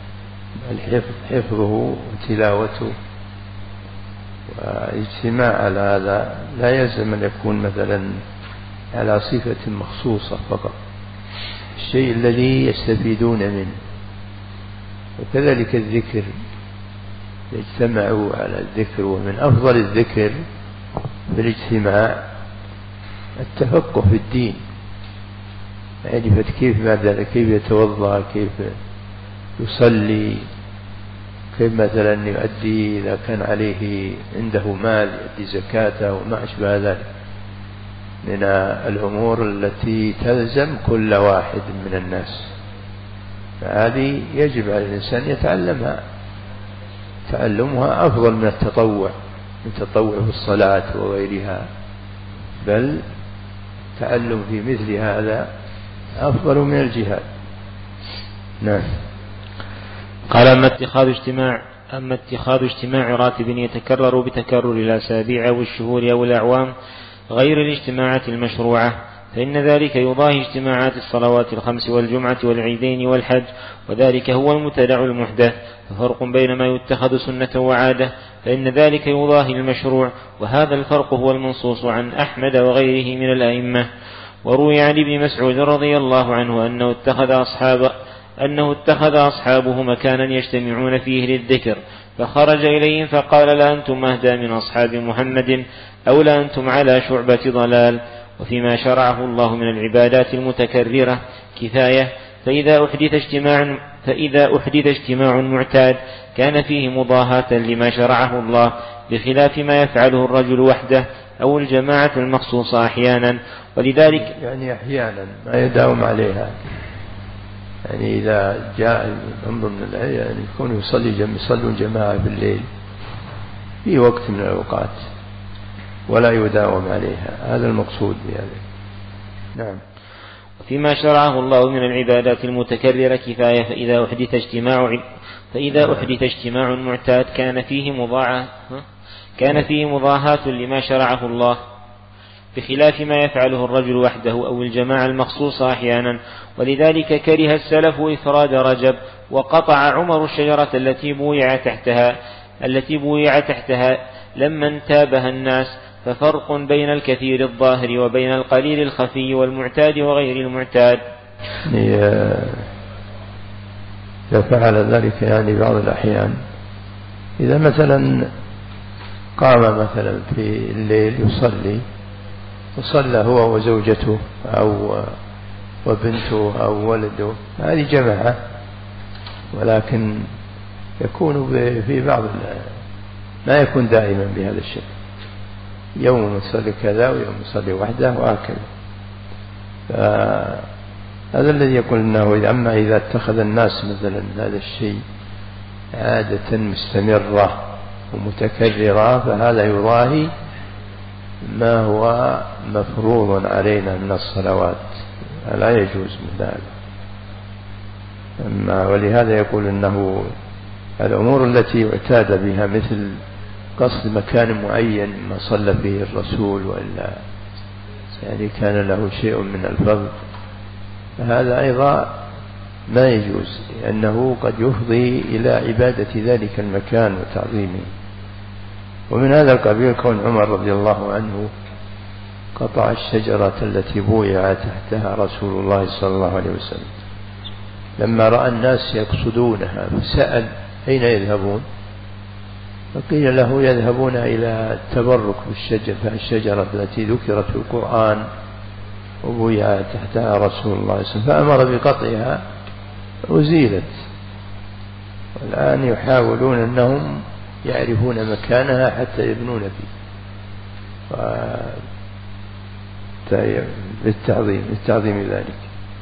حفظه وتلاوته واجتماع على هذا. لا يلزم أن يكون مثلا على صفة مخصوصة فقط، الشيء الذي يستفيدون منه. وكذلك الذكر، يجتمعوا على الذكر، ومن أفضل الذكر في الاجتماع التفقه في الدين، معرفة كيف يتوضأ، كيف يصلي، كيف مثلا يؤدي إذا كان عليه عنده مال يؤدي زكاته وما أشبه ذلك من الأمور التي تلزم كل واحد من الناس، فهذه يجب على الإنسان يتعلمها، تعلمها أفضل من التطوع، من التطوع في الصلاة وغيرها، بل تعلم في مثل هذا أفضل من الجهاد. نعم. قال أما اتخاذ اجتماع راتب يتكرر بتكرر الأسابيع أو الشهور أو الأعوام غير الاجتماعات المشروعة، فإن ذلك يضاهي اجتماعات الصلوات الخمس والجمعة والعيدين والحج، وذلك هو المبتدع المحدث. ففرق بين ما يتخذ سنة وعادة، فإن ذلك يضاهي المشروع، وهذا الفرق هو المنصوص عن أحمد وغيره من الأئمة. وروي عن ابن مسعود رضي الله عنه أنه اتخذ أصحابه مكانا يجتمعون فيه للذكر، فخرج إليهم فقال لا أنتم أهدى من أصحاب محمد، أو لا أنتم على شعبة ضلال. وفيما شرعه الله من العبادات المتكررة كفاية، فإذا أحدث اجتماع معتاد كان فيه مضاهاة لما شرعه الله، بخلاف ما يفعله الرجل وحده أو الجماعة المخصوصة أحيانا. ولذلك يعني أحيانا ما يداوم عليها، يعني إذا جاء الأمر من العيان يعني يكون يصلون جماعة بالليل في وقت من الأوقات ولا يداوم عليها، هذا المقصود بهذا. نعم. وفيما شرعه الله من العبادات المتكررة كفاية، فإذا أحدث اجتماع معتاد كان فيه مضاهاة لما شرعه الله، بخلاف ما يفعله الرجل وحده أو الجماعة المخصوصة أحيانا. ولذلك كره السلف إفراد رجب، وقطع عمر الشجرة التي بويع تحتها لما انتابها الناس. ففرق بين الكثير الظاهر وبين القليل الخفي والمعتاد وغير المعتاد. إذا فعل ذلك يعني بعض الأحيان، إذا مثلا قام مثلا في الليل يصلي وصلى هو وزوجته أو وبنته أو ولده، هذه جماعة، ولكن يكون في بعض ما يكون دائما بهذا الشكل، يوم يصلي كذا ويوم يصلي وحده وهكذا. هذا الذي يقول أنه أما إذا اتخذ الناس مثلا هذا الشيء عادة مستمرة ومتكررة فهذا يضاهي ما هو مفروض علينا من الصلوات، لا يجوز من ذلك. ولهذا يقول أنه الأمور التي اعتاد بها مثل قصد مكان معين ما صلى فيه الرسول وإلا يعني كان له شيء من الفضل، فهذا أيضا ما يجوز، لأنه قد يفضي إلى عبادة ذلك المكان وتعظيمه. ومن هذا القبيل كون عمر رضي الله عنه قطع الشجرة التي بويع تحتها رسول الله صلى الله عليه وسلم لما رأى الناس يقصدونها، فسأل أين يذهبون؟ فقيل له يذهبون إلى التبرك بالشجرة التي ذكرت في القرآن وبويع تحتها رسول الله صلى الله عليه وسلم، فأمر بقطعها وزيلت. والآن يحاولون أنهم يعرفون مكانها حتى يبنون فيه بالتعظيم ذلك،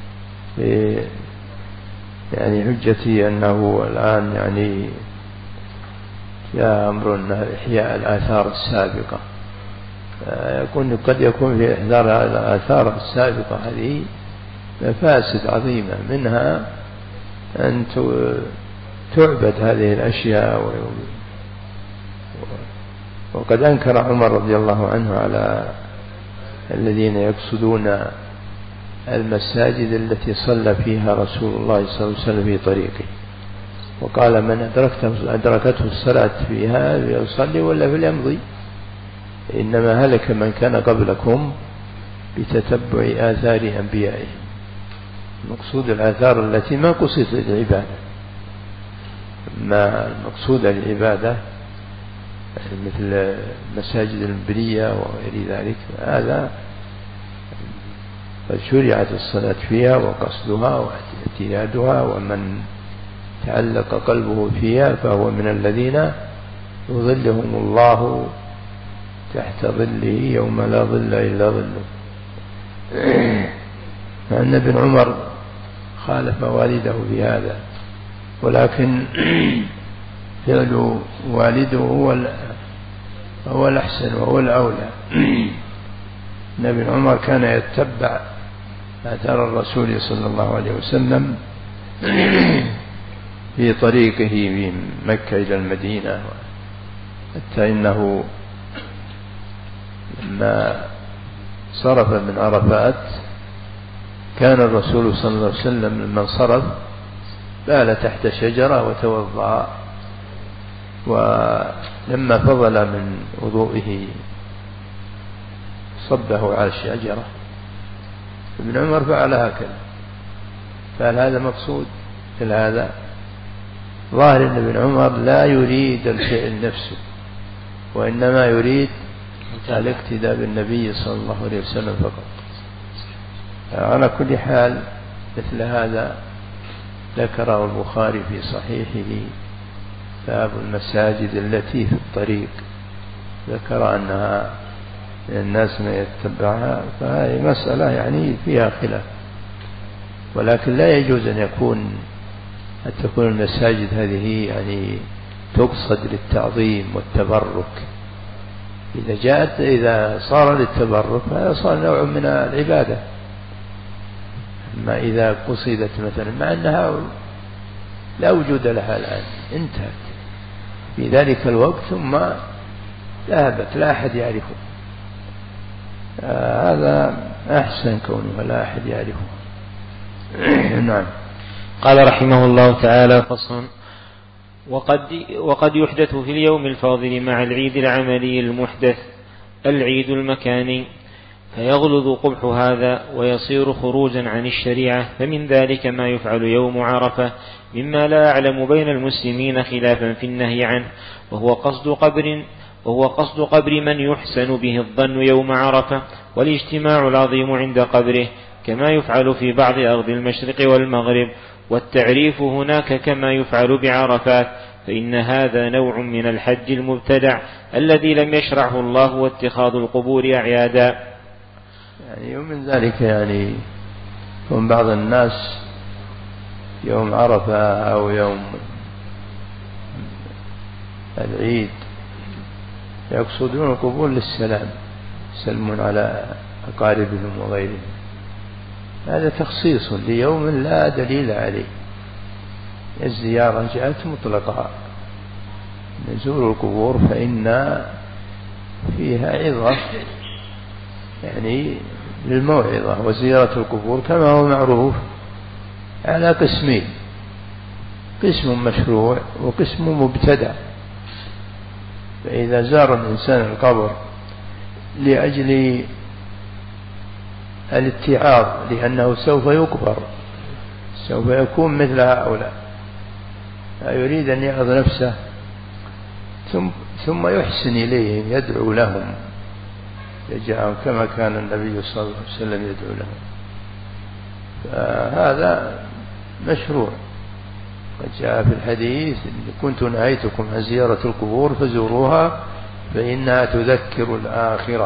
يعني حجتي أنه الآن يعني جاء أمر إحياء الآثار السابقة، قد يكون في إحضار الآثار السابقة هذه مفاسد عظيمة، منها أن تعبد هذه الأشياء. وقد أنكر عمر رضي الله عنه على الذين يقصدون المساجد التي صلى فيها رسول الله صلى الله عليه وسلم في طريقه، وقال من أدركته الصلاة فيها فليصلي ولا فليمضي، إنما هلك من كان قبلكم بتتبع آثار أنبيائهم. مقصود الآثار التي ما قصدت العبادة، ما المقصود العبادة مثل مساجد المبنية وغير ذلك، هذا قد شرعت الصلاة فيها وقصدها واعتيادها، ومن تعلق قلبه فيها فهو من الذين يظلهم الله تحت ظله يوم لا ظل إلا ظله. فأن ابن عمر خالف والده في هذا، ولكن فعل والده هو الأحسن وهو الأولى. أن ابن عمر كان يتبع آثار الرسول صلى الله عليه وسلم في طريقه من مكة إلى المدينة، حتى إنه لما صرف من عرفات كان الرسول صلى الله عليه وسلم لما انصرف بال تحت شجرة وتوضأ، ولما فضل من وضوئه صبه على الشجرة. ابن عمر فعل هكذا، فهل هذا مقصود؟ هل هذا ظاهر أن ابن عمر لا يريد الفعل نفسه، وإنما يريد الاقتداء بالنبي صلى الله عليه وسلم فقط. على كل حال مثل هذا ذكره البخاري في صحيحه باب المساجد التي في الطريق، ذكر أنها الناس ما يتبعها، فهذه مسألة يعني فيها خلاف، ولكن لا يجوز أن تكون المساجد هذه يعني تقصد للتعظيم والتبرك. إذا صار للتبرك هذا صار نوع من العبادة. أما إذا قصدت مثلا مع أنها لا وجود لها الآن انتهت في ذلك الوقت ثم ذهبت لا أحد يعرفه، هذا أحسن كونه لا أحد يعرفه. نعم. قال رحمه الله تعالى: فصل: وقد يحدث في اليوم الفاضل مع العيد العملي المحدث العيد المكاني، فيغلظ قبح هذا ويصير خروجا عن الشريعة. فمن ذلك ما يفعل يوم عرفة مما لا أعلم بين المسلمين خلافا في النهي عنه، وهو قصد قبر من يحسن به الظن يوم عرفة، والاجتماع العظيم عند قبره كما يفعل في بعض أرض المشرق والمغرب، والتعريف هناك كما يفعل بعرفات، فإن هذا نوع من الحج المبتدع الذي لم يشرعه الله، واتخاذ القبور أعيادا. يعني ومن ذلك يعني يكون بعض الناس يوم عرفة أو يوم العيد يقصدون القبور للسلام، يسلمون على أقاربهم وغيرهم، هذا تخصيص ليوم لا دليل عليه. الزيارة جاءت مطلقة، نزور القبور فإن فيها عظة يعني للموعظة، وزيارة القبور كما هو معروف على قسمين، قسم مشروع وقسم مبتدع. فإذا زار الإنسان القبر لأجل الاتعاظ لأنه سوف يقبر، سوف يكون مثل هؤلاء، يريد أن يعظ نفسه ثم يحسن إليهم، يدعو لهم، يجعلهم كما كان النبي صلى الله عليه وسلم يدعو لهم، فهذا مشروع. قد جاء في الحديث: كنت نهيتكم عن زيارة القبور فزوروها فإنها تذكر الآخرة.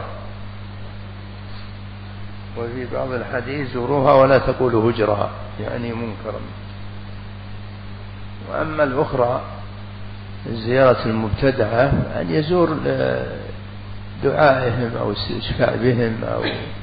وفي بعض الحديث: زوروها ولا تقولوا هجرها، يعني منكرا. وأما الأخرى الزيارة المبتدعة أن يزور دعائهم أو استشفاء بهم أو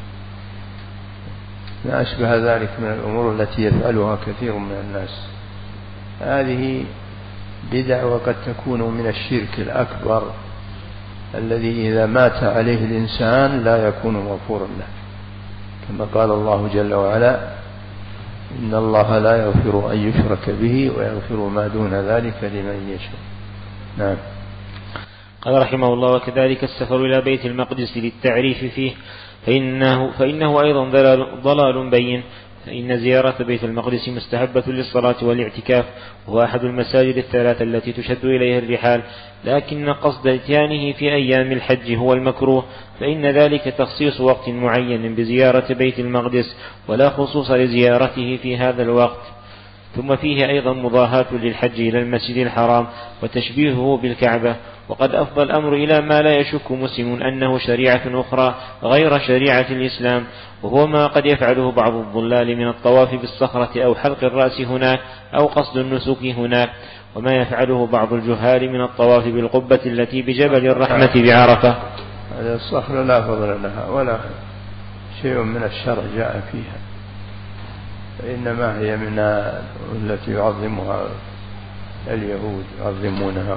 ما أشبه ذلك من الأمور التي يفعلها كثير من الناس، هذه بدع وقد تكون من الشرك الأكبر الذي إذا مات عليه الإنسان لا يكون مغفورا له، كما قال الله جل وعلا: إن الله لا يغفر أن يشرك به ويغفر ما دون ذلك لمن يشاء. نعم. قال رحمه الله: وكذلك السفر إلى بيت المقدس للتعريف فيه فإنه أيضا ضلال بين، فإن زيارة بيت المقدس مستحبة للصلاة والاعتكاف، وهو أحد المساجد الثلاثة التي تشد إليها الرحال، لكن قصد إتيانه في أيام الحج هو المكروه، فإن ذلك تخصيص وقت معين بزيارة بيت المقدس ولا خصوص لزيارته في هذا الوقت. ثم فيه أيضا مضاهاة للحج إلى المسجد الحرام وتشبيهه بالكعبة، وقد أفضى الأمر إلى ما لا يشك مسلم أنه شريعة أخرى غير شريعة الإسلام، وهو ما قد يفعله بعض الضلال من الطواف بالصخرة أو حلق الرأس هناك أو قصد النسك هناك، وما يفعله بعض الجهال من الطواف بالقبة التي بجبل الرحمة بعرفة. هذه الصخرة لا فضل لها ولا شيء من الشرع جاء فيها، إنما هي من التي يعظمها اليهود، يعظمونها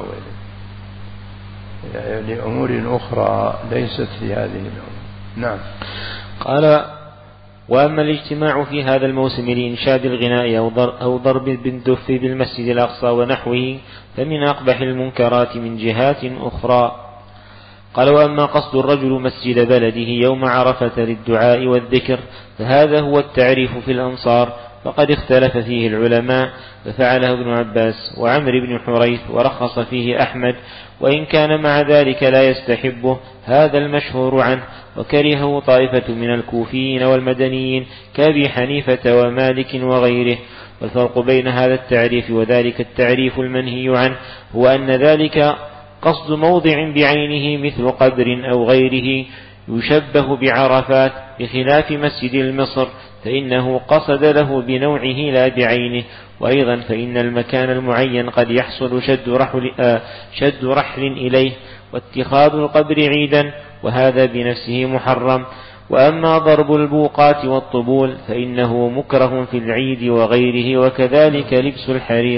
لأمور أخرى ليست في هذه الأمور. نعم. قال: وأما الاجتماع في هذا الموسم لإنشاد الغناء أو ضرب بالدف بالمسجد الأقصى ونحوه فمن أقبح المنكرات من جهات أخرى. قال: وأما قصد الرجل مسجد بلده يوم عرفة للدعاء والذكر فهذا هو التعريف في الأنصار، فقد اختلف فيه العلماء، ففعله ابن عباس وعمر بن حريث ورخص فيه أحمد، وإن كان مع ذلك لا يستحبه، هذا المشهور عنه، وكرهه طائفة من الكوفيين والمدنيين كأبي حنيفة ومالك وغيره. والفرق بين هذا التعريف وذلك التعريف المنهي عنه هو أن ذلك قصد موضع بعينه مثل قبر أو غيره يشبه بعرفات، بخلاف مسجد المصر فإنه قصد له بنوعه لا بعينه. وأيضا فإن المكان المعين قد يحصل شد رحل إليه واتخاذ القبر عيدا، وهذا بنفسه محرم. وأما ضرب البوقات والطبول فإنه مكره في العيد وغيره، وكذلك لبس الحرير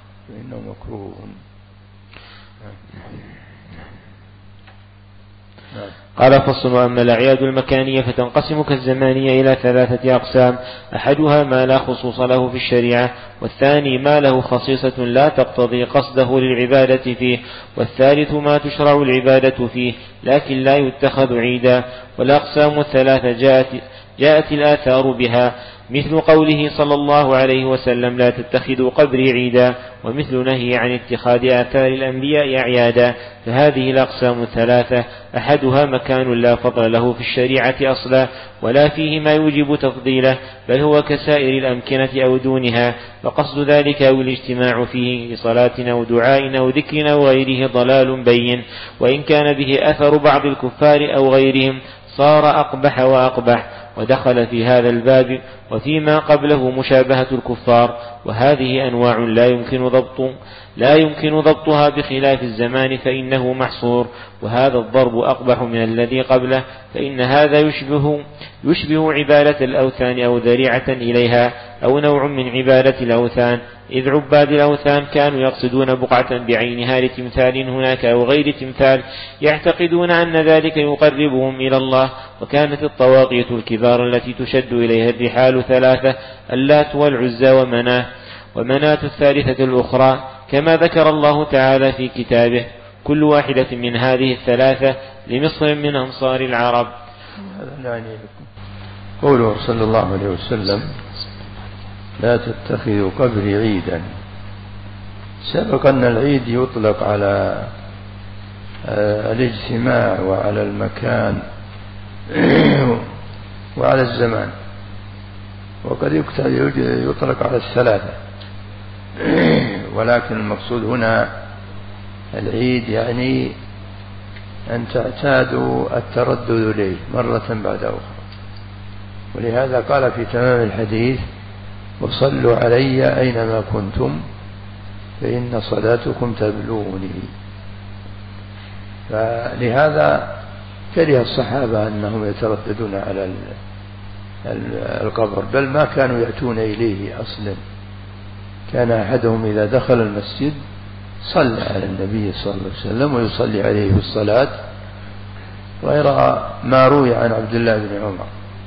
فإنه مكروه. قال فصل. وأما الأعياد المكانية فتنقسم كالزمانية إلى 3 أقسام: أحدها ما لا خصوص له في الشريعة، والثاني ما له خصيصة لا تقتضي قصده للعبادة فيه، والثالث ما تشرع العبادة فيه لكن لا يتخذ عيدا. والأقسام 3 جاءت الآثار بها، مثل قوله صلى الله عليه وسلم: لا تتخذوا قبري عيدا، ومثل نهي عن اتخاذ آثار الأنبياء أعيادا. فهذه الأقسام 3 أحدها مكان لا فضل له في الشريعة أصلا ولا فيه ما يوجب تفضيله، بل هو كسائر الأمكنة أو دونها، فقصد ذلك أو الاجتماع فيه لصلاة أو دعاء أو ذكر أو غيره ضلال بين، وإن كان به أثر بعض الكفار أو غيرهم صار أقبح وأقبح. ودخل في هذا الباب وفيما قبله مشابهة الكفار، وهذه أنواع لا يمكن ضبطها بخلاف الزمان فإنه محصور، وهذا الضرب أقبح من الذي قبله، فإن هذا يشبه عبادة الأوثان أو ذريعة إليها أو نوع من عبادة الأوثان، إذ عباد الأوثان كانوا يقصدون بقعة بعينها لتمثال هناك أو غير تمثال، يعتقدون أن ذلك يقربهم إلى الله. وكانت الطواغية الكبار التي تشد إليها الرحال 3: اللات والعزى ومناة الثالثة الأخرى، كما ذكر الله تعالى في كتابه: كل واحدة من هذه 3 لمصر من أنصار العرب. قوله صلى الله عليه وسلم: لا تتخذوا قبري عيدا. سبق أن العيد يطلق على الاجتماع وعلى المكان وعلى الزمان، وقد يطلق على 3، ولكن المقصود هنا العيد يعني أن تعتادوا التردد إليه مرة بعد أخرى. ولهذا قال في تمام الحديث: وصلوا علي أينما كنتم فإن صلاتكم تبلغني. فلهذا كره الصحابة أنهم يترددون على القبر، بل ما كانوا يأتون إليه أصلا. كان أحدهم إذا دخل المسجد صلى على النبي صلى الله عليه وسلم ويصلي عليه في الصلاة، غير ما روي عن عبد الله بن عمر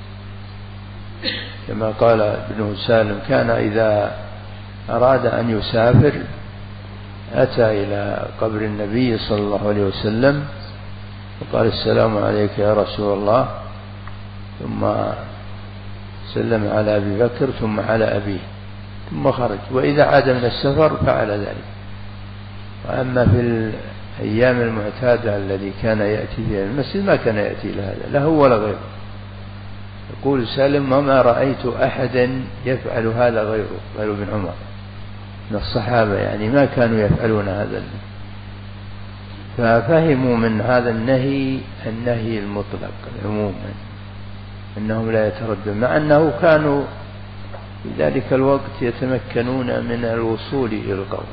كما قال ابن سالم: كان إذا أراد أن يسافر أتى إلى قبر النبي صلى الله عليه وسلم وقال: السلام عليك يا رسول الله، ثم سلم على أبي بكر ثم على أبيه ثم خرج. وإذا عاد من السفر فعل ذلك. وأما في الأيام المعتادة الذي كان يأتي فيها المسجد ما كان يأتي لهذا، لا هو ولا غيره. يقول سالم: وما رأيت أحدا يفعل هذا غير ابن عمر من الصحابة، يعني ما كانوا يفعلون هذا. ففهموا من هذا النهي المطلق عموما أنهم لا يترددون، مع أنه كانوا في ذلك الوقت يتمكنون من الوصول إلى القبر،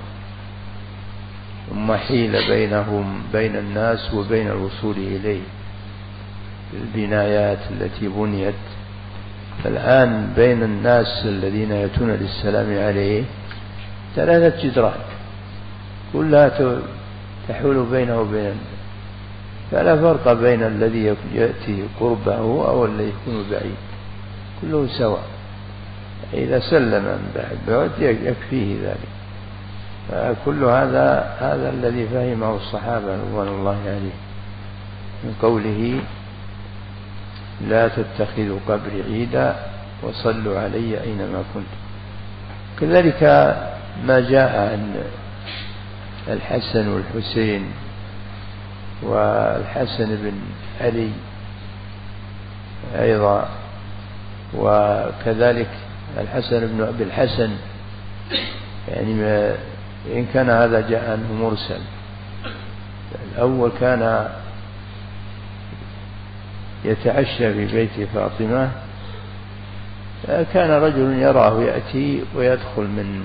ثم حيل بين الناس وبين الوصول إليه البنايات التي بنيت. الآن بين الناس الذين يأتون للسلام عليه 3 جدران كلها تحول بينه وبين، فلا فرق بين الذي يأتي قربه أو الذي يكون بعيد، كله سواء. إذا سلم من بعد يكفيه ذلك. فكل هذا الذي فهمه الصحابة رضوان الله عليهم من قوله: لا تتخذوا قبري عيدا وصلوا علي أينما كنتم. كذلك ما جاء عن الحسن والحسين والحسن بن علي أيضا، وكذلك الحسن بن أبي الحسن، يعني إن كان هذا جاء عنه مرسل. الأول كان يتعشى في بيت فاطمة، كان رجل يراه يأتي ويدخل من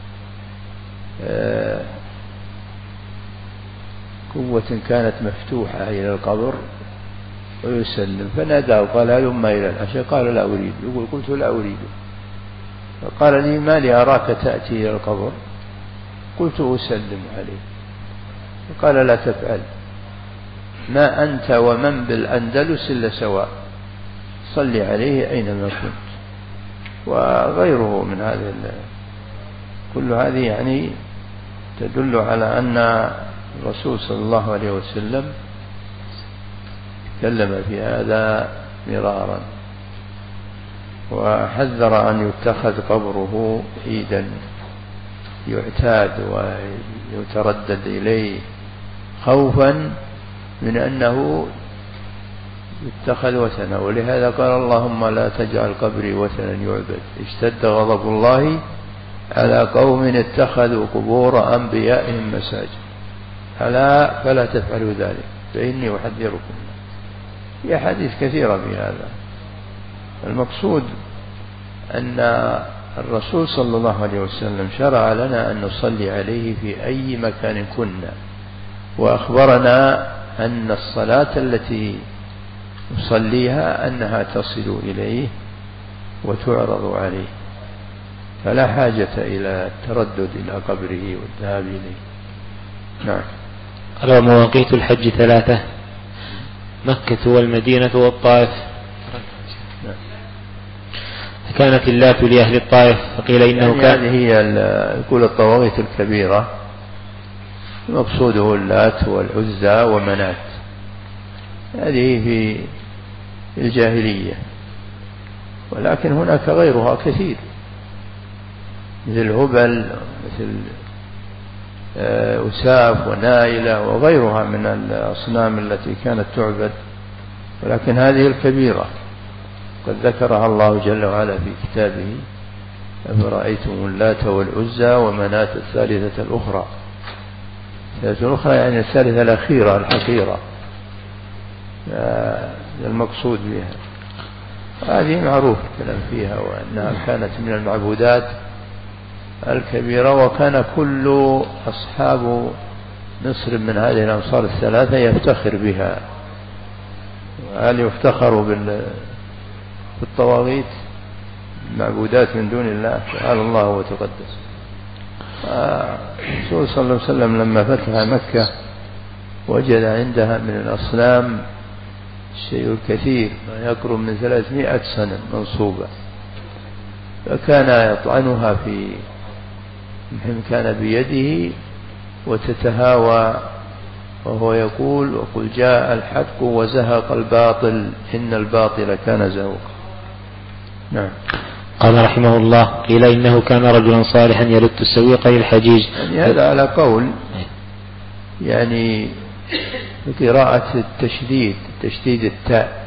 قوة كانت مفتوحة إلى القبر ويسلم، فناداه قال: هلم إلى العشاء. قال: لا أريد. يقول: قلت: لا أريد. فقال لي: ما لي أراك تأتي إلى القبر؟ قلت: أسلم عليه. فقال: لا تفعل. ما أنت ومن بالأندلس إلا سواء، صل عليه أينما كنت. وغيره من هذه كل هذه يعني تدل على أن الرسول صلى الله عليه وسلم تكلم في هذا مرارا، وحذر أن يتخذ قبره عيدا يعتاد ويتردد إليه خوفا من أنه يتخذ وثنا. ولهذا قال اللهم لا تجعل قبري وثنا يعبد، اشتد غضب الله على قوم اتخذوا قبور أنبيائهم مساجد، ألا فلا تفعلوا ذلك فإني أحذركم. في حديث كثيرة في هذا. المقصود أن الرسول صلى الله عليه وسلم شرع لنا أن نصلي عليه في أي مكان كنا، وأخبرنا أن الصلاة التي نصليها أنها تصل إليه وتعرض عليه، فلا حاجة إلى التردد إلى قبره والذهاب إليه. نعم. قال مواقيت الحج 3: مكة والمدينة والطائف. كانت اللات لأهل الطائف فقيل إنه يعني كان. هذه هي كل الطواغيت الكبيرة، مقصوده اللات والعزى ومنات، هذه في الجاهلية. ولكن هناك غيرها كثير مثل هبل، مثل أساف ونائلة وغيرها من الأصنام التي كانت تعبد، ولكن هذه الكبيرة قد ذكرها الله جل وعلا في كتابه: أفرأيتم اللات والعزى ومناة الثالثة الأخرى. الثالثة الأخرى يعني الثالثة الأخيرة الحقيرة المقصود بها. هذه معروف الكلام فيها، وأنها كانت من المعبودات الكبيرة، وكان كل أصحاب مصر من هذه الأمصار الثلاثة يفتخر بها. هل يفتخر بالطواغيت المعبودات من دون الله؟ تعالى الله وتقدس. الرسول صلى الله عليه وسلم لما فتح مكة وجد عندها من الأصنام الشيء الكثير، ما يقرب من 300 سنة منصوبة، فكان يطعنها في كان بيده وتتهاوى وهو يقول: وقل جاء الحق وزهق الباطل إن الباطل كان زهوقا. نعم. قال رحمه الله: قيل إنه كان رجلا صالحا يلت السويق للحجيج. يعني هذا على قول يعني قراءة تشديد التاء،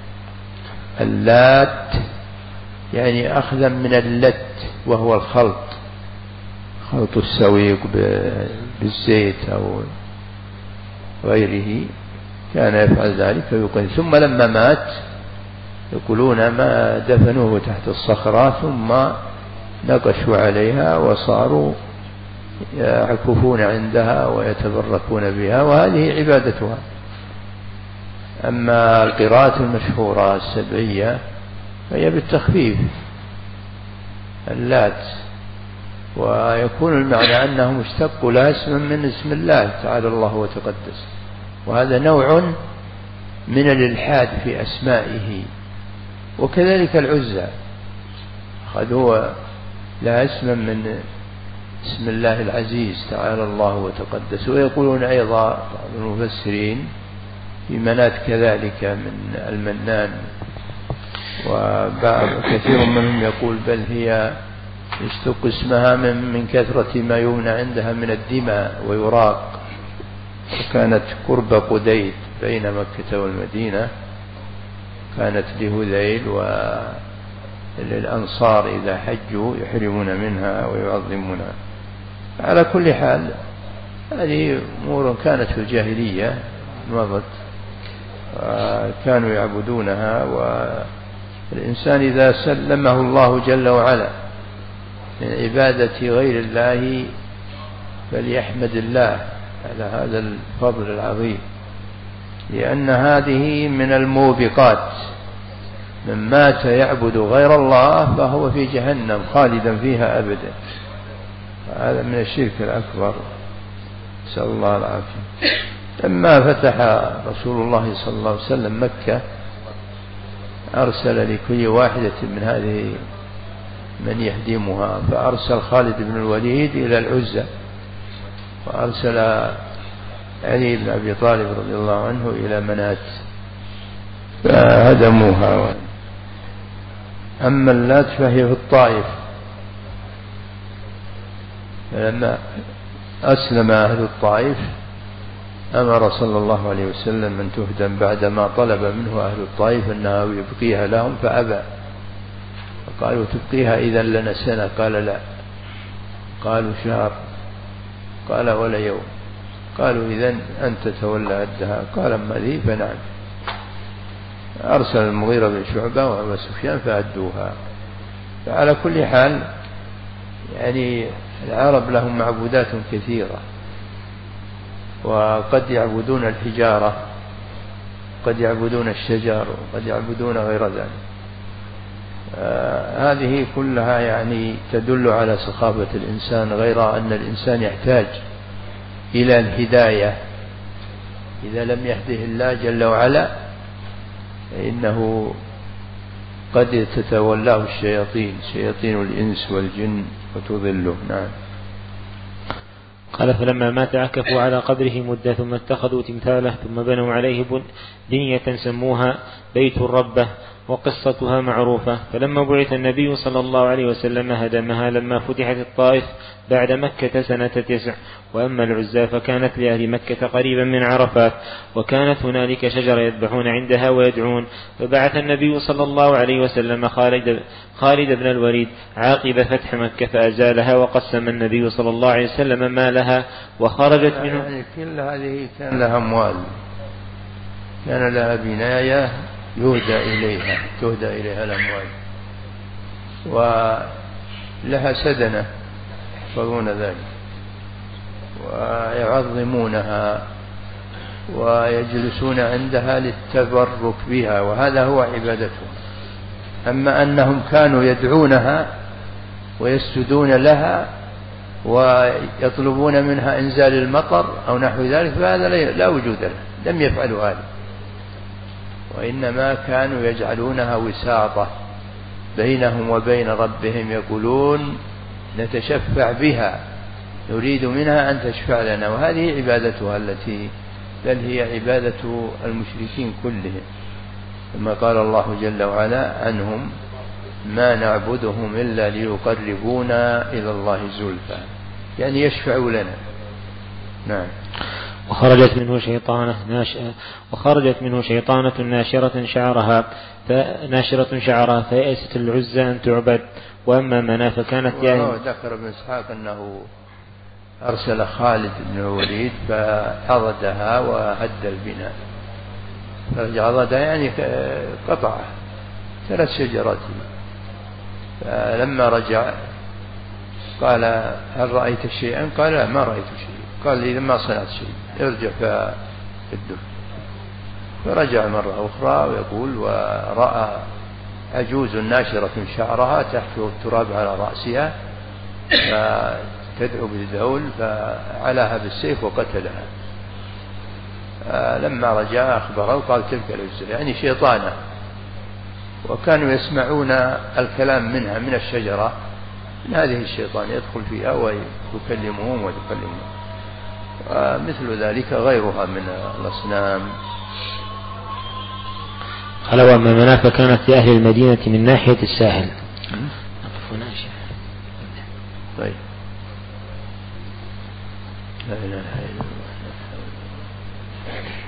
اللات يعني أخذا من اللت وهو الخلط، خلط السويق بالزيت أو غيره، كان يفعل ذلك ويقول. ثم لما مات يقولون ما دفنوه تحت الصخرة ثم نقشوا عليها وصاروا يعكفون عندها ويتبركون بها، وهذه عبادتها. أما القراءة المشهورة السبعية فهي بالتخفيف اللات، ويكون المعنى أنهم اشتقوا لها اسما من اسم الله تعالى الله وتقدس، وهذا نوع من الإلحاد في أسمائه. وكذلك العزى أخذوا لها اسما من اسم الله العزيز تعالى الله وتقدس. ويقولون أيضا بعض المفسرين في منات كذلك من المنان، وكثير منهم يقول بل هي يشتق اسمها من كثرة ما يمنى عندها من الدماء ويراق. وكانت قرب قديد بين مكة والمدينة، كانت لهذيل وللأنصار إذا حجوا يحرمون منها ويعظمونها. على كل حال هذه أمور كانت في الجاهلية مضت، كانوا يعبدونها. والإنسان إذا سلمه الله جل وعلا من عبادة غير الله فليحمد الله على هذا الفضل العظيم، لأن هذه من الموبقات. من مات يعبد غير الله فهو في جهنم خالدا فيها أبدا. هذا من الشرك الأكبر، نسأل الله العافية. لما فتح رسول الله صلى الله عليه وسلم مكة أرسل لكل واحدة من هذه من يهدمها، فأرسل خالد بن الوليد إلى العزة، وأرسل علي بن أبي طالب رضي الله عنه إلى منات فهدموها. أما اللات فهي في الطائف، فلما أسلم أهل الطائف أمر صلى الله عليه وسلم أن تهدم بعدما طلب منه أهل الطائف أنه يبقيها لهم فأبى، فقالوا تبقيها إذا لنا سنة، قال لا، قالوا شهر، قال ولا يوم، قالوا إذا أنت تولى أدها، قال أما ذي فنعم. أرسل المغيرة بن شعبة وأبا سفيان فأدوها. فعلى كل حال يعني العرب لهم معبودات كثيرة، وقد يعبدون الحجارة، قد يعبدون الشجر، وقد يعبدون غير ذلك. هذه كلها يعني تدل على سخافة الإنسان، غير أن الإنسان يحتاج إلى الهداية. إذا لم يهده الله جل وعلا فإنه قد تتولاه الشياطين، شياطين الإنس والجن، وتضله. نعم. قال فلما مات عكفوا على قبره مدة، ثم اتخذوا تمثاله، ثم بنوا عليه بنية سموها بيت الربة، وقصتها معروفة. فلما بعث النبي صلى الله عليه وسلم هدمها لما فتحت الطائف بعد مكة سنة 9. وأما العزى فكانت لأهل مكة قريبا من عرفات، وكانت هنالك شجرة يذبحون عندها ويدعون. فبعث النبي صلى الله عليه وسلم خالد بن الوليد عاقب فتح مكة فأزالها، وقسم النبي صلى الله عليه وسلم مالها وخرجت منه. يعني كل هذه كان لها أموال، كان لها بناية تهدى إليها الأموال، ولها سدنة يحفظون ذلك ويعظمونها ويجلسون عندها للتبرك بها، وهذا هو عبادتهم. أما أنهم كانوا يدعونها ويسجدون لها ويطلبون منها إنزال المطر أو نحو ذلك فهذا لا وجود له، لم يفعلوا هذا، وإنما كانوا يجعلونها وساطة بينهم وبين ربهم، يقولون نتشفع بها، نريد منها أن تشفع لنا، وهذه عبادتها التي بل هي عبادة المشركين كلهم، كما قال الله جل وعلا عنهم ما نعبدهم إلا ليقربونا إلى الله زلفى، يعني يشفعوا لنا. نعم. وخرجت منه شيطانة ناشرة شعرها فيأست العزى أن تعبد. وأما مناة فكانت ذكر ابن إسحاق أنه أرسل خالد بن الوليد فحضدها وهد البناء، فحضدها يعني قطعه 3 شجرات. فلما رجع قال هل رأيت شيئا؟ قال لا ما رأيت شيء. قال إذا ما صنعت شيء ارجع فالدف. فرجع مرة أخرى ويقول ورأى عجوز ناشرة شعرها تحت التراب على رأسها فتدعو بالذول، فعلاها بالسيف وقتلها. لما رجع أخبره وقال تلك العزة، يعني شيطانة، وكانوا يسمعون الكلام منها من الشجرة، من هذه الشيطان يدخل فيها ويكلمهم ويكلمهم. مثل ذلك غيرها من الأصنام. قال وأما مناة فكانت لأهل المدينة من ناحية الساحل. طيب. لا إله إلا الله.